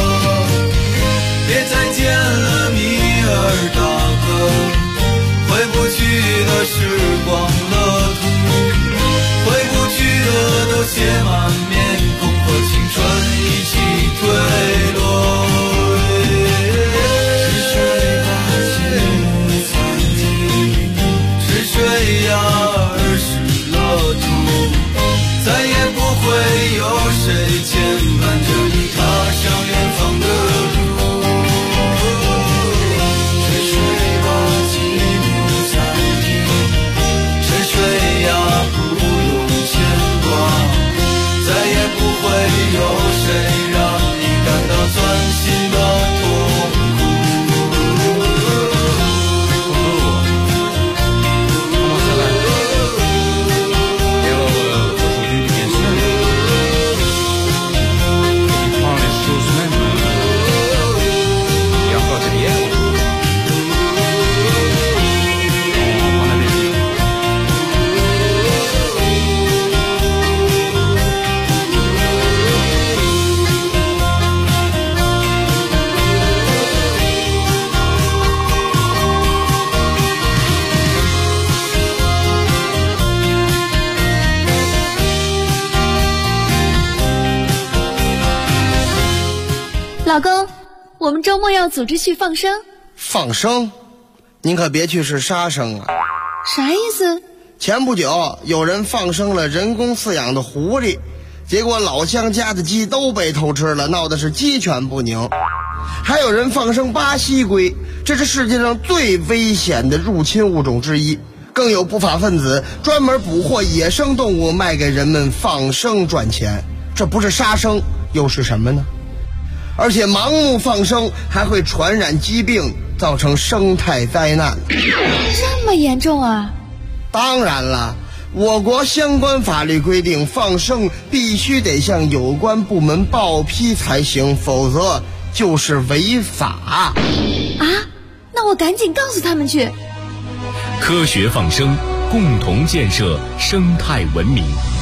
别再见了米尔大哥，回不去的时光乐土，回不去的都写满面孔，和青春一起坠落。水呀儿时乐土，再也不会有谁牵绊着你踏上远方的路。吹水吧继母餐厅，吹水呀不用牵挂，再也不会有谁让你感到钻心的痛苦。 老公，我们周末要组织去放生。 放生？您可别去是杀生啊！ 啥意思？ 前不久有人放生了人工饲养的狐狸，结果老乡家的鸡都被偷吃了，闹得是鸡犬不宁。还有人放生巴西龟，这是世界上最危险的入侵物种之一。更有不法分子专门捕获野生动物卖给人们放生赚钱，这不是杀生又是什么呢？而且盲目放生还会传染疾病，造成生态灾难。 这么严重啊？ 当然了， 我国相关法律规定，放生必须得向有关部门报批才行，否则就是违法。 啊，那我赶紧告诉他们去。 科学放生，共同建设生态文明。